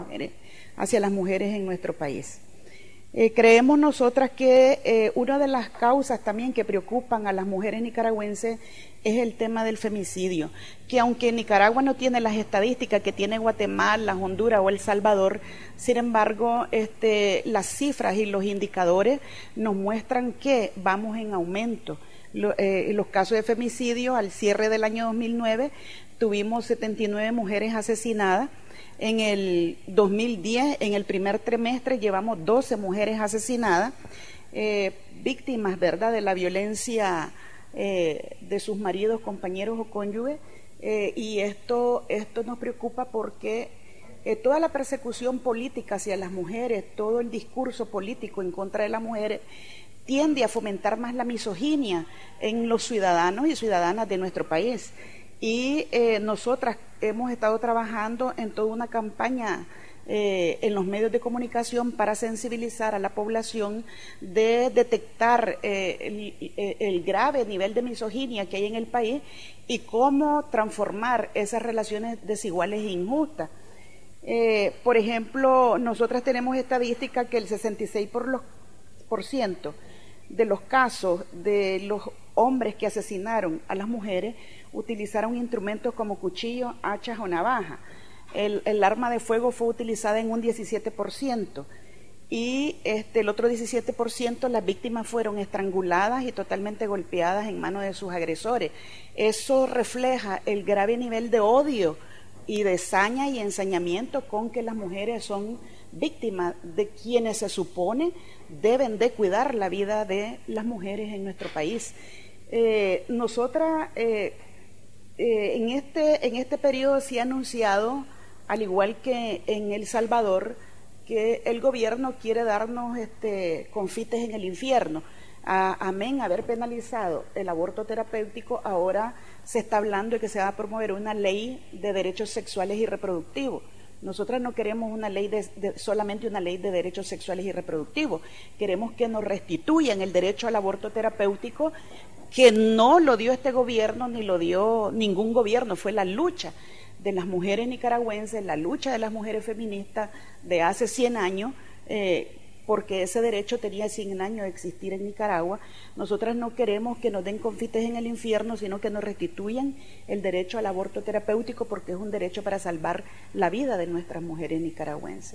mujeres en nuestro país. Creemos nosotras que una de las causas también que preocupan a las mujeres nicaragüenses es el tema del femicidio, que aunque Nicaragua no tiene las estadísticas que tiene Guatemala, Honduras o El Salvador, sin embargo las cifras y los indicadores nos muestran que vamos en aumento. Los casos de femicidio al cierre del año 2009 tuvimos 79 mujeres asesinadas. En el 2010, en el primer trimestre, llevamos 12 mujeres asesinadas, víctimas, ¿verdad?, de la violencia de sus maridos, compañeros o cónyuges, y esto nos preocupa porque toda la persecución política hacia las mujeres, todo el discurso político en contra de las mujeres, tiende a fomentar más la misoginia en los ciudadanos y ciudadanas de nuestro país. Y nosotras hemos estado trabajando en toda una campaña en los medios de comunicación para sensibilizar a la población de detectar el grave nivel de misoginia que hay en el país y cómo transformar esas relaciones desiguales e injustas. Por ejemplo, nosotras tenemos estadística que el 66% de los casos de los hombres que asesinaron a las mujeres utilizaron instrumentos como cuchillos, hachas o navaja. El arma de fuego fue utilizada en un 17%. y el otro 17% las víctimas fueron estranguladas y totalmente golpeadas en manos de sus agresores. Eso refleja el grave nivel de odio y de saña y ensañamiento con que las mujeres son víctimas de quienes se supone deben de cuidar la vida de las mujeres en nuestro país. Nosotras en este periodo se ha anunciado, al igual que en El Salvador, que el gobierno quiere darnos confites en el infierno. Amén haber penalizado el aborto terapéutico, ahora se está hablando de que se va a promover una ley de derechos sexuales y reproductivos. Nosotras no queremos una ley solamente una ley de derechos sexuales y reproductivos, queremos que nos restituyan el derecho al aborto terapéutico, que no lo dio este gobierno ni lo dio ningún gobierno, fue la lucha de las mujeres nicaragüenses, la lucha de las mujeres feministas de hace 100 años, porque ese derecho tenía 100 años de existir en Nicaragua. Nosotras no queremos que nos den confites en el infierno, sino que nos restituyan el derecho al aborto terapéutico, porque es un derecho para salvar la vida de nuestras mujeres nicaragüenses.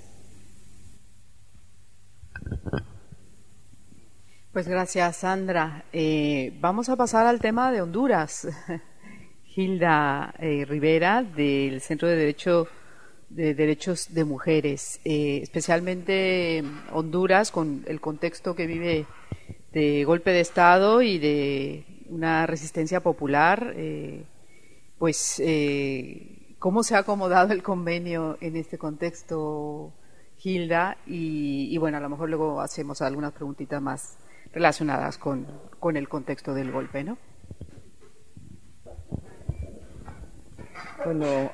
Pues gracias, Sandra. Vamos a pasar al tema de Honduras. Hilda Rivera, del Centro de Derechos de Mujeres, especialmente Honduras, con el contexto que vive de golpe de Estado y de una resistencia popular, ¿cómo se ha acomodado el convenio en este contexto, Hilda? Y bueno, a lo mejor luego hacemos algunas preguntitas más relacionadas con el contexto del golpe, ¿no? Bueno,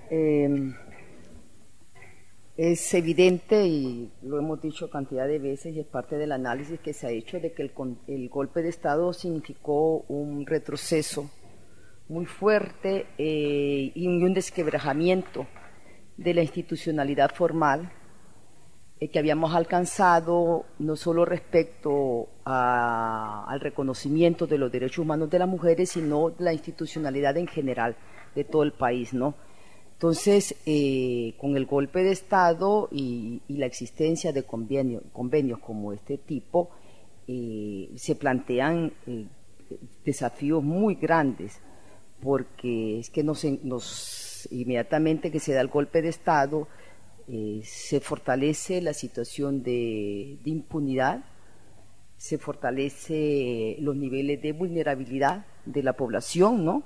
es evidente, y lo hemos dicho cantidad de veces, y es parte del análisis que se ha hecho, de que el golpe de Estado significó un retroceso muy fuerte y un desquebrajamiento de la institucionalidad formal que habíamos alcanzado, no solo respecto al reconocimiento de los derechos humanos de las mujeres, sino de la institucionalidad en general de todo el país, ¿no? Entonces, con el golpe de Estado y la existencia de convenios como este tipo, se plantean desafíos muy grandes, porque es que inmediatamente que se da el golpe de Estado, se fortalece la situación de impunidad, se fortalece los niveles de vulnerabilidad de la población, ¿no?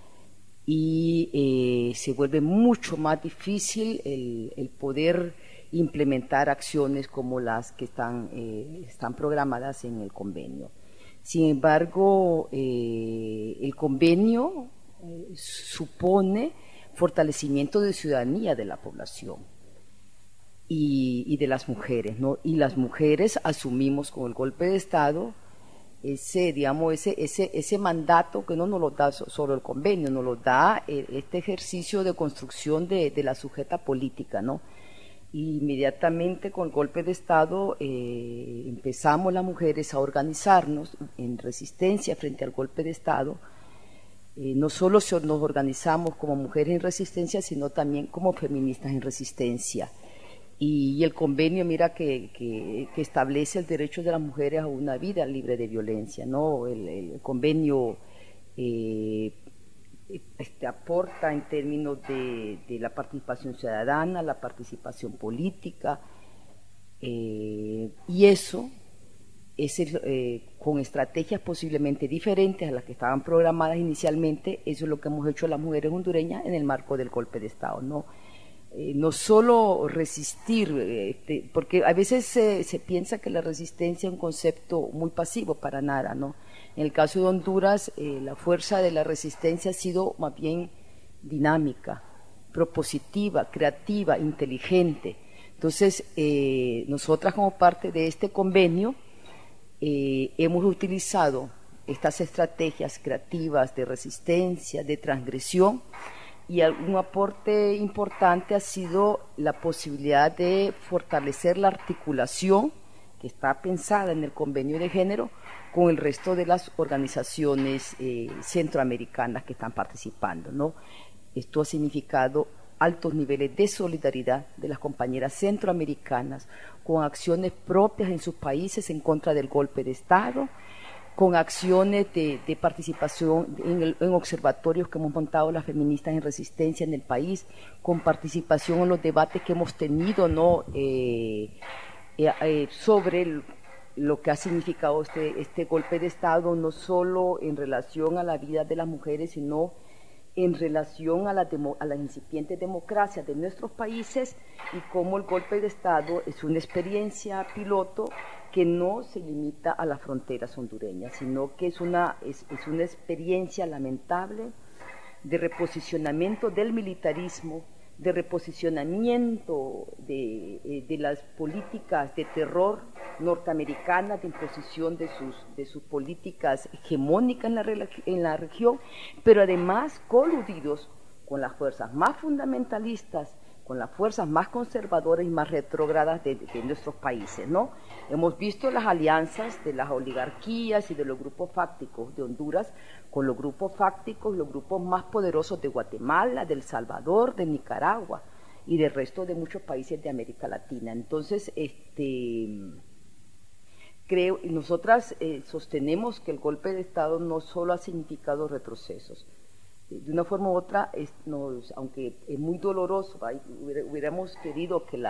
Y se vuelve mucho más difícil el poder implementar acciones como las que están programadas en el convenio. Sin embargo, el convenio supone fortalecimiento de ciudadanía de la población y de las mujeres, ¿no? Y las mujeres asumimos con el golpe de Estado ese mandato que no nos lo da solo el convenio, nos lo da este ejercicio de construcción de la sujeta política, ¿no? Y inmediatamente con el golpe de Estado empezamos las mujeres a organizarnos en resistencia frente al golpe de Estado. No solo nos organizamos como mujeres en resistencia, sino también como feministas en resistencia. Y el convenio, mira, que establece el derecho de las mujeres a una vida libre de violencia, ¿no? El convenio aporta en términos de la participación ciudadana, la participación política, y eso es con estrategias posiblemente diferentes a las que estaban programadas inicialmente. Eso es lo que hemos hecho las mujeres hondureñas en el marco del golpe de Estado, ¿no? No solo resistir, porque a veces se piensa que la resistencia es un concepto muy pasivo, para nada, ¿no? En el caso de Honduras, la fuerza de la resistencia ha sido más bien dinámica, propositiva, creativa, inteligente. Entonces, nosotras como parte de este convenio hemos utilizado estas estrategias creativas de resistencia, de transgresión, y un aporte importante ha sido la posibilidad de fortalecer la articulación que está pensada en el convenio de género con el resto de las organizaciones centroamericanas que están participando, ¿no? Esto ha significado altos niveles de solidaridad de las compañeras centroamericanas, con acciones propias en sus países en contra del golpe de Estado, con acciones de participación en observatorios que hemos montado las feministas en resistencia en el país, con participación en los debates que hemos tenido, ¿no? Sobre lo que ha significado este golpe de Estado, no solo en relación a la vida de las mujeres, sino en relación a las incipientes democracias de nuestros países, y cómo el golpe de Estado es una experiencia piloto que no se limita a las fronteras hondureñas, sino que es una experiencia lamentable de reposicionamiento del militarismo, de reposicionamiento de las políticas de terror norteamericanas, de imposición de sus políticas hegemónicas en la región, pero además coludidos con las fuerzas más fundamentalistas, con las fuerzas más conservadoras y más retrógradas de nuestros países, ¿no? Hemos visto las alianzas de las oligarquías y de los grupos fácticos de Honduras con los grupos fácticos, los grupos más poderosos de Guatemala, de El Salvador, de Nicaragua y del resto de muchos países de América Latina. Entonces, nosotras sostenemos que el golpe de Estado no solo ha significado retrocesos. De una forma u otra, aunque es muy doloroso, hubiéramos querido que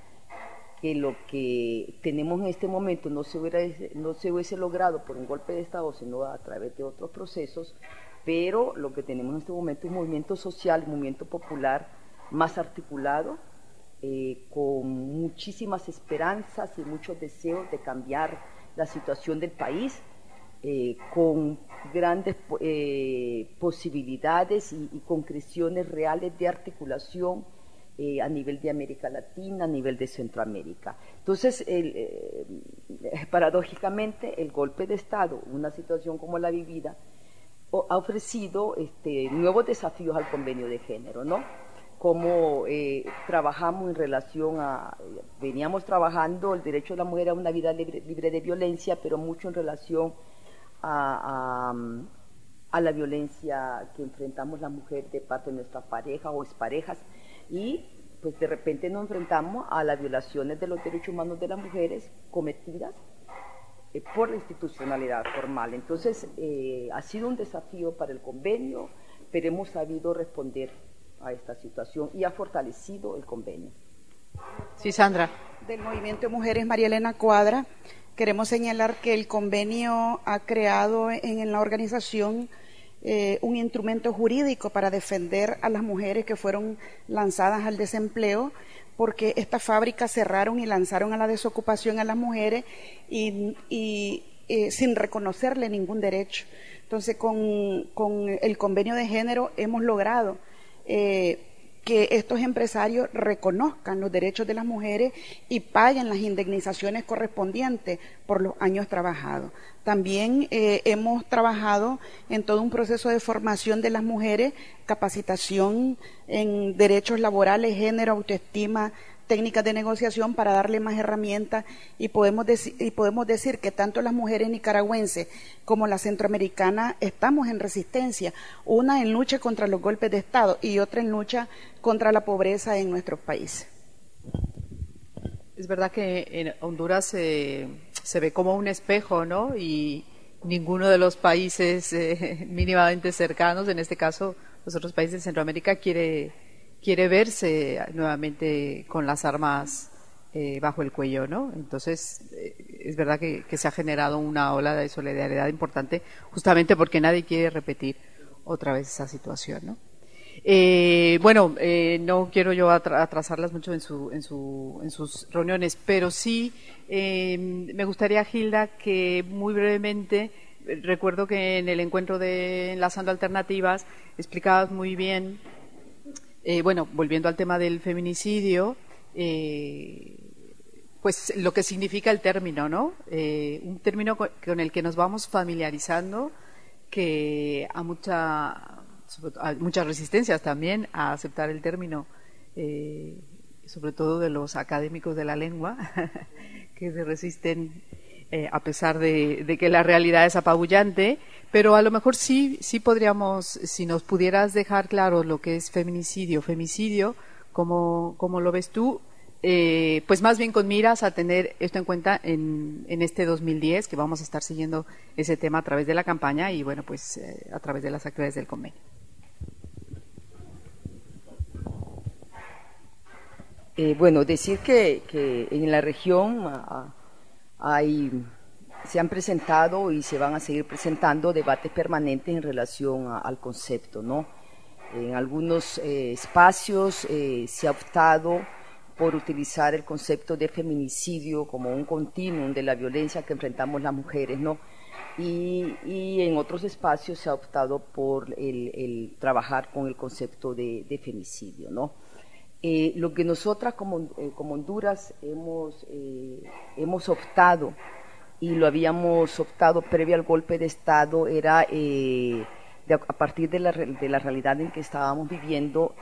lo que tenemos en este momento no se hubiese logrado por un golpe de Estado, sino a través de otros procesos, pero lo que tenemos en este momento es un movimiento social, un movimiento popular más articulado, con muchísimas esperanzas y muchos deseos de cambiar la situación del país, con grandes posibilidades y concreciones reales de articulación a nivel de América Latina, a nivel de Centroamérica. Entonces, paradójicamente, el golpe de Estado, una situación como la vivida, ha ofrecido nuevos desafíos al convenio de género, ¿no? Como trabajamos en relación veníamos trabajando el derecho de la mujer a una vida libre de violencia, pero mucho en relación a la violencia que enfrentamos la mujer de parte de nuestra pareja o exparejas, y pues de repente nos enfrentamos a las violaciones de los derechos humanos de las mujeres cometidas por la institucionalidad formal. Entonces ha sido un desafío para el convenio, pero hemos sabido responder a esta situación y ha fortalecido el convenio. Sí, Sandra. Del Movimiento de Mujeres María Elena Cuadra, queremos señalar que el convenio ha creado en la organización un instrumento jurídico para defender a las mujeres que fueron lanzadas al desempleo, porque estas fábricas cerraron y lanzaron a la desocupación a las mujeres y sin reconocerle ningún derecho. Entonces, con el convenio de género hemos logrado que estos empresarios reconozcan los derechos de las mujeres y paguen las indemnizaciones correspondientes por los años trabajados. También hemos trabajado en todo un proceso de formación de las mujeres, capacitación en derechos laborales, género, autoestima, técnicas de negociación para darle más herramientas, y podemos decir que tanto las mujeres nicaragüenses como las centroamericanas estamos en resistencia, una en lucha contra los golpes de Estado y otra en lucha contra la pobreza en nuestros países. Es verdad que en Honduras se ve como un espejo, ¿no? Y ninguno de los países mínimamente cercanos, en este caso los otros países de Centroamérica, quiere verse nuevamente con las armas bajo el cuello, ¿no? Entonces, es verdad que se ha generado una ola de solidaridad importante, justamente porque nadie quiere repetir otra vez esa situación, ¿no? No quiero yo atrasarlas mucho en sus reuniones, pero sí me gustaría, Gilda, que muy brevemente, recuerdo que en el encuentro de Enlazando Alternativas explicabas muy bien, volviendo al tema del feminicidio, pues lo que significa el término, ¿no? Un término con el que nos vamos familiarizando, que a muchas resistencias también a aceptar el término, sobre todo de los académicos de la lengua, que se resisten. a pesar de que la realidad es apabullante, pero a lo mejor sí podríamos, si nos pudieras dejar claro lo que es femicidio, ¿cómo lo ves tú? Pues más bien con miras a tener esto en cuenta en este 2010, que vamos a estar siguiendo ese tema a través de la campaña y bueno, pues a través de las actividades del convenio. Bueno, decir que en la región se han presentado y se van a seguir presentando debates permanentes en relación al concepto, ¿no? En algunos espacios se ha optado por utilizar el concepto de feminicidio como un continuum de la violencia que enfrentamos las mujeres, ¿no? Y en otros espacios se ha optado por el trabajar con el concepto de femicidio, ¿no? Lo que nosotras como Honduras hemos optado, y lo habíamos optado previo al golpe de Estado, era a partir de la realidad en que estábamos viviendo,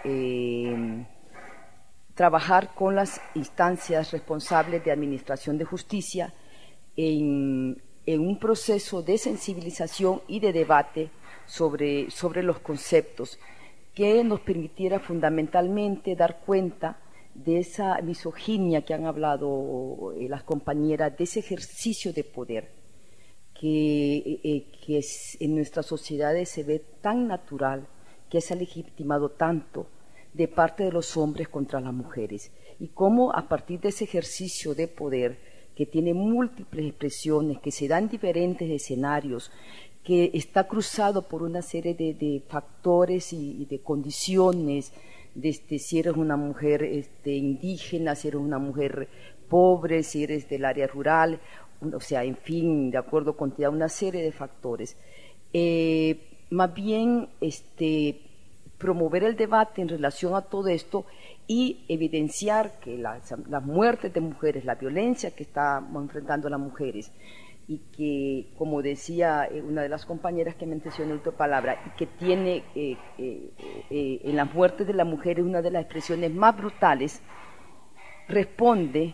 trabajar con las instancias responsables de administración de justicia en un proceso de sensibilización y de debate sobre los conceptos que nos permitiera fundamentalmente dar cuenta de esa misoginia que han hablado las compañeras, de ese ejercicio de poder que en nuestras sociedades se ve tan natural, que se ha legitimado tanto de parte de los hombres contra las mujeres, y cómo a partir de ese ejercicio de poder que tiene múltiples expresiones, que se da en diferentes escenarios, que está cruzado por una serie de factores y de condiciones, si eres una mujer indígena, si eres una mujer pobre, si eres del área rural, o sea, en fin, de acuerdo con una serie de factores. Más bien, promover el debate en relación a todo esto y evidenciar que las muertes de mujeres, la violencia que estamos enfrentando las mujeres, y que, como decía una de las compañeras que mencionó en tu palabra, y que tiene en las muertes de las mujeres una de las expresiones más brutales, responde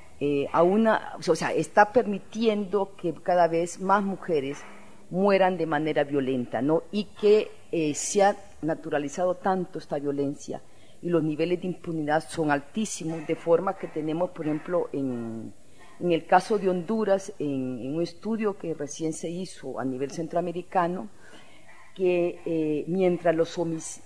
está permitiendo que cada vez más mujeres mueran de manera violenta, ¿no? Y que se ha naturalizado tanto esta violencia y los niveles de impunidad son altísimos, de forma que tenemos, por ejemplo, en el caso de Honduras, en un estudio que recién se hizo a nivel centroamericano, que mientras los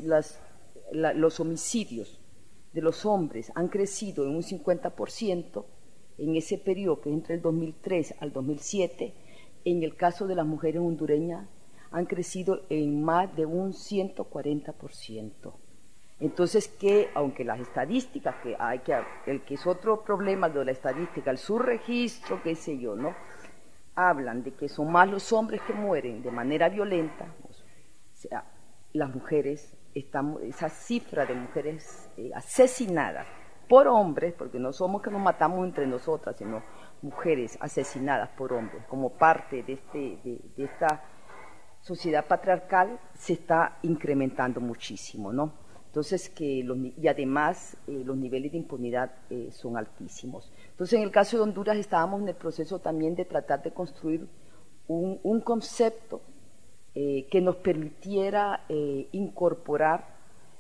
homicidios de los hombres han crecido en un 50% en ese periodo, que es entre el 2003 al 2007, en el caso de las mujeres hondureñas han crecido en más de un 140%. Entonces, que aunque las estadísticas, el que es otro problema de la estadística, el subregistro, qué sé yo, ¿no? Hablan de que son más los hombres que mueren de manera violenta, o sea, las mujeres, esa cifra de mujeres asesinadas por hombres, porque no somos que nos matamos entre nosotras, sino mujeres asesinadas por hombres, como parte de esta sociedad patriarcal, se está incrementando muchísimo, ¿no? Entonces, y además los niveles de impunidad son altísimos. Entonces, en el caso de Honduras estábamos en el proceso también de tratar de construir un concepto que nos permitiera incorporar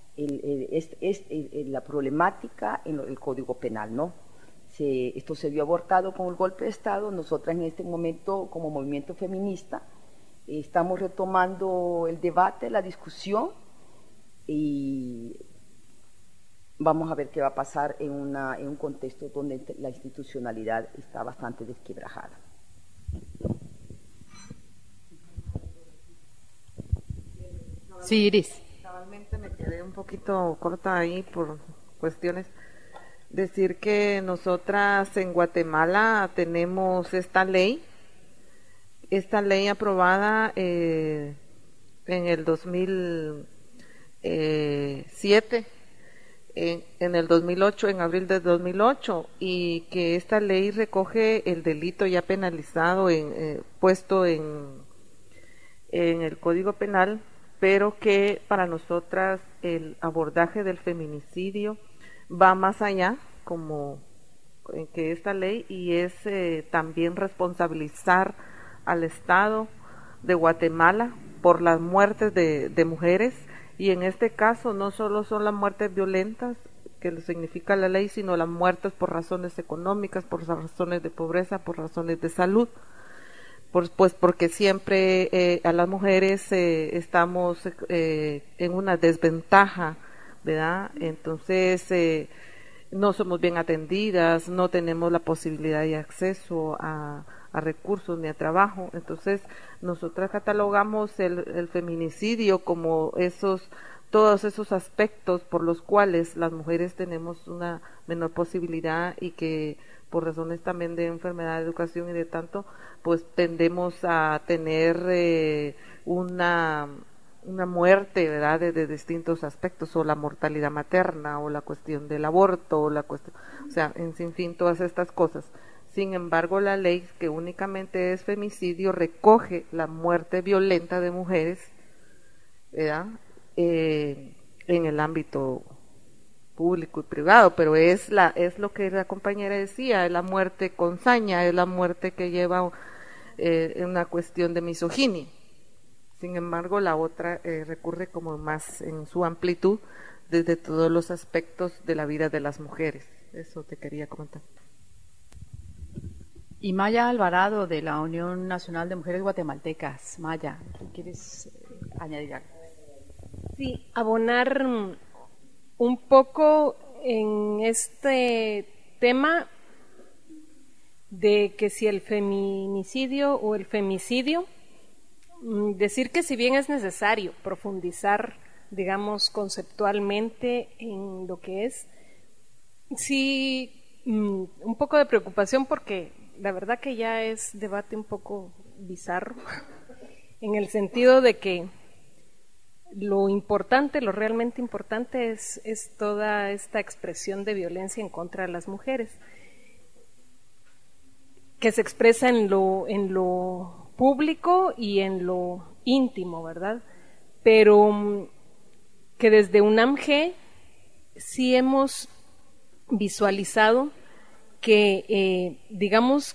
la problemática en el Código Penal, ¿no? Esto se vio abortado con el golpe de Estado. Nosotras en este momento, como movimiento feminista, estamos retomando el debate, la discusión, y vamos a ver qué va a pasar en un contexto donde la institucionalidad está bastante desquebrajada. Sí, Iris. Cabalmente me quedé un poquito corta ahí por cuestiones. Decir que nosotras en Guatemala tenemos esta ley aprobada en el 2007, en el 2008, en abril de 2008, y que esta ley recoge el delito ya penalizado, puesto en el Código Penal, pero que para nosotras el abordaje del feminicidio va más allá, como que esta ley, y es también responsabilizar al Estado de Guatemala por las muertes de mujeres, y en este caso no solo son las muertes violentas que lo significa la ley, sino las muertes por razones económicas, por razones de pobreza, por razones de salud, pues porque siempre a las mujeres estamos en una desventaja, ¿verdad? Entonces no somos bien atendidas, no tenemos la posibilidad de acceso a recursos ni a trabajo. Entonces nosotras catalogamos el feminicidio como todos esos aspectos por los cuales las mujeres tenemos una menor posibilidad, y que por razones también de enfermedad, de educación y de tanto, pues tendemos a tener una muerte, ¿verdad?, de distintos aspectos, o la mortalidad materna, o la cuestión del aborto, o sea, en fin, todas estas cosas. Sin embargo, la ley, que únicamente es femicidio, recoge la muerte violenta de mujeres, ¿verdad?, en el ámbito público y privado, pero es lo que la compañera decía, es la muerte con saña, es la muerte que lleva una cuestión de misoginia. Sin embargo, la otra recurre como más en su amplitud desde todos los aspectos de la vida de las mujeres. Eso te quería comentar. Y Maya Alvarado, de la Unión Nacional de Mujeres Guatemaltecas. Maya, ¿quieres añadir algo? Sí, abonar un poco en este tema de que si el feminicidio o el femicidio, decir que si bien es necesario profundizar, digamos, conceptualmente en lo que es, sí, un poco de preocupación, porque la verdad que ya es debate un poco bizarro, en el sentido de que lo importante, lo realmente importante es toda esta expresión de violencia en contra de las mujeres, que se expresa en lo público y en lo íntimo, ¿verdad? Pero que desde UNAMG sí hemos visualizado que, digamos,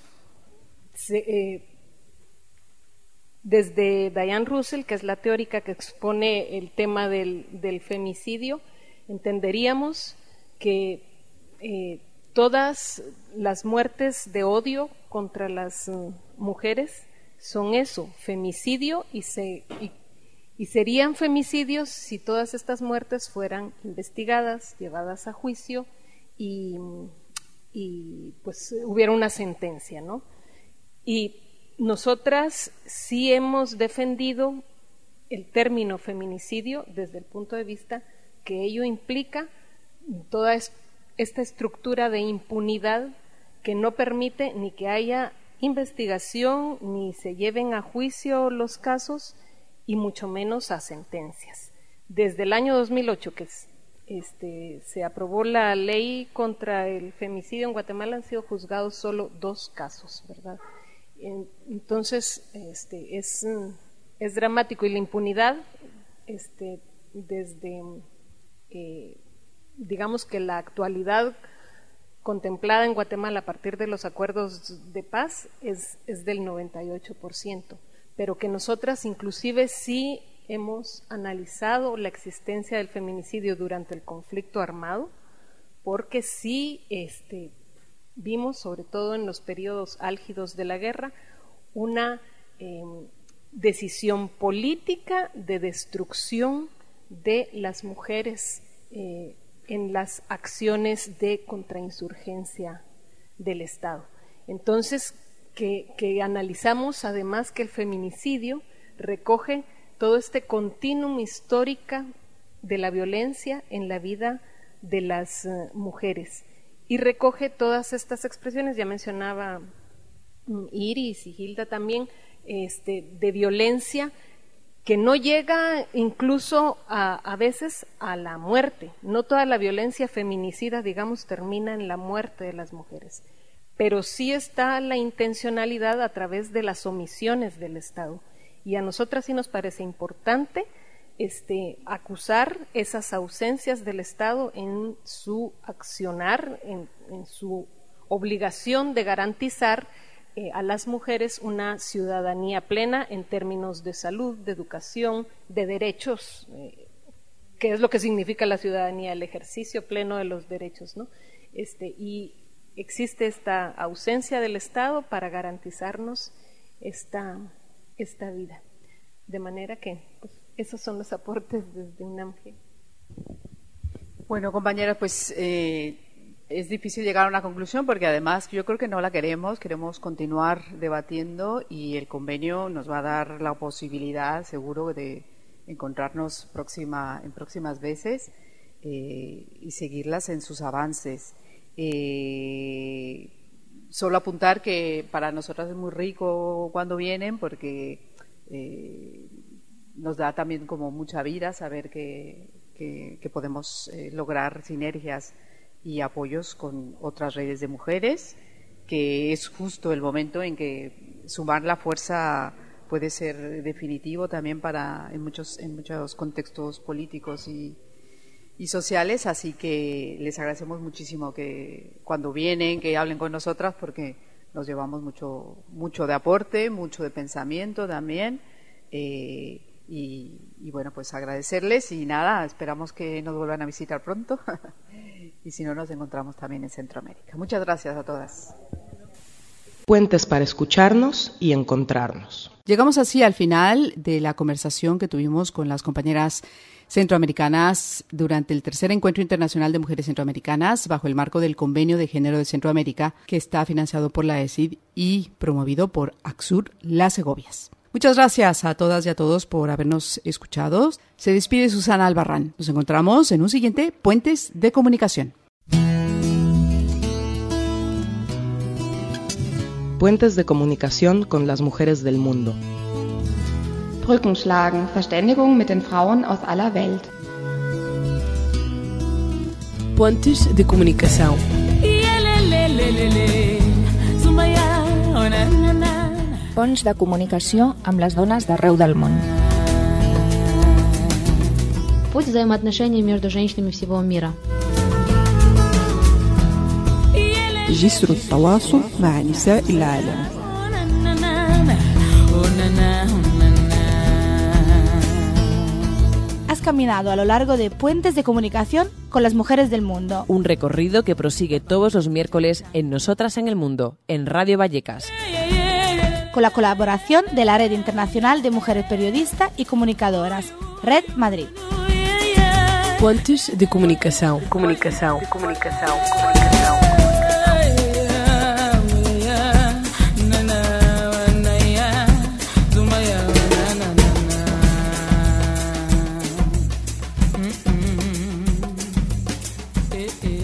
desde Diane Russell, que es la teórica que expone el tema del femicidio, entenderíamos que todas las muertes de odio contra las mujeres son eso, femicidio, y serían femicidios si todas estas muertes fueran investigadas, llevadas a juicio y pues hubiera una sentencia, ¿no? Y nosotras sí hemos defendido el término feminicidio desde el punto de vista que ello implica toda esta estructura de impunidad que no permite ni que haya investigación, ni se lleven a juicio los casos, y mucho menos a sentencias. Desde el año 2008 que se aprobó la ley contra el femicidio en Guatemala, han sido juzgados solo 2 casos, ¿verdad? Entonces, es dramático, y la impunidad, desde, digamos que la actualidad contemplada en Guatemala a partir de los acuerdos de paz es del 98%, pero que nosotras inclusive sí hemos analizado la existencia del feminicidio durante el conflicto armado, porque sí vimos, sobre todo en los periodos álgidos de la guerra, una decisión política de destrucción de las mujeres en las acciones de contrainsurgencia del Estado. Entonces, que analizamos además que el feminicidio recoge todo este continuum histórico de la violencia en la vida de las mujeres, y recoge todas estas expresiones, ya mencionaba Iris y Hilda también, de violencia que no llega incluso a veces a la muerte. No toda la violencia feminicida, digamos, termina en la muerte de las mujeres, pero sí está la intencionalidad a través de las omisiones del Estado, y a nosotras sí nos parece importante acusar esas ausencias del Estado en su accionar, en su obligación de garantizar a las mujeres una ciudadanía plena en términos de salud, de educación, de derechos, que es lo que significa la ciudadanía, el ejercicio pleno de los derechos, ¿no? Y existe esta ausencia del Estado para garantizarnos esta vida. De manera que pues, esos son los aportes desde UNAM. Bueno, compañeras, pues es difícil llegar a una conclusión porque además yo creo que no la queremos continuar debatiendo y el convenio nos va a dar la posibilidad, seguro, de encontrarnos en próximas veces y seguirlas en sus avances. Solo apuntar que para nosotras es muy rico cuando vienen porque nos da también como mucha vida saber que podemos lograr sinergias y apoyos con otras redes de mujeres, que es justo el momento en que sumar la fuerza puede ser definitivo también en muchos contextos políticos y sociales, así que les agradecemos muchísimo que cuando vienen, que hablen con nosotras, porque nos llevamos mucho de aporte, mucho de pensamiento también, y bueno, pues agradecerles y nada, esperamos que nos vuelvan a visitar pronto y si no, nos encontramos también en Centroamérica. Muchas gracias a todas. Puentes para escucharnos y encontrarnos. Llegamos así al final de la conversación que tuvimos con las compañeras centroamericanas durante el tercer Encuentro Internacional de Mujeres Centroamericanas bajo el marco del Convenio de Género de Centroamérica, que está financiado por la ESID y promovido por ACSUR Las Segovias. Muchas gracias a todas y a todos por habernos escuchado. Se despide Susana Albarrán. Nos encontramos en un siguiente Puentes de Comunicación. Puentes de comunicación con las mujeres del mundo. Brücken schlagen, Verständigung mit den Frauen aus aller Welt. Pontes de comunicação. Ponts de comunicació amb les dones d'arreu del món. Путь взаимоотношений между женщинами всего мира. جسر التواصل مع نساء العالم. Has caminado a lo largo de Puentes de Comunicación con las mujeres del mundo. Un recorrido que prosigue todos los miércoles en Nosotras en el Mundo, en Radio Vallecas. Con la colaboración de la Red Internacional de Mujeres Periodistas y Comunicadoras, Red Madrid. Pontes de comunicação. Comunicação. Comunicação. Comunicação.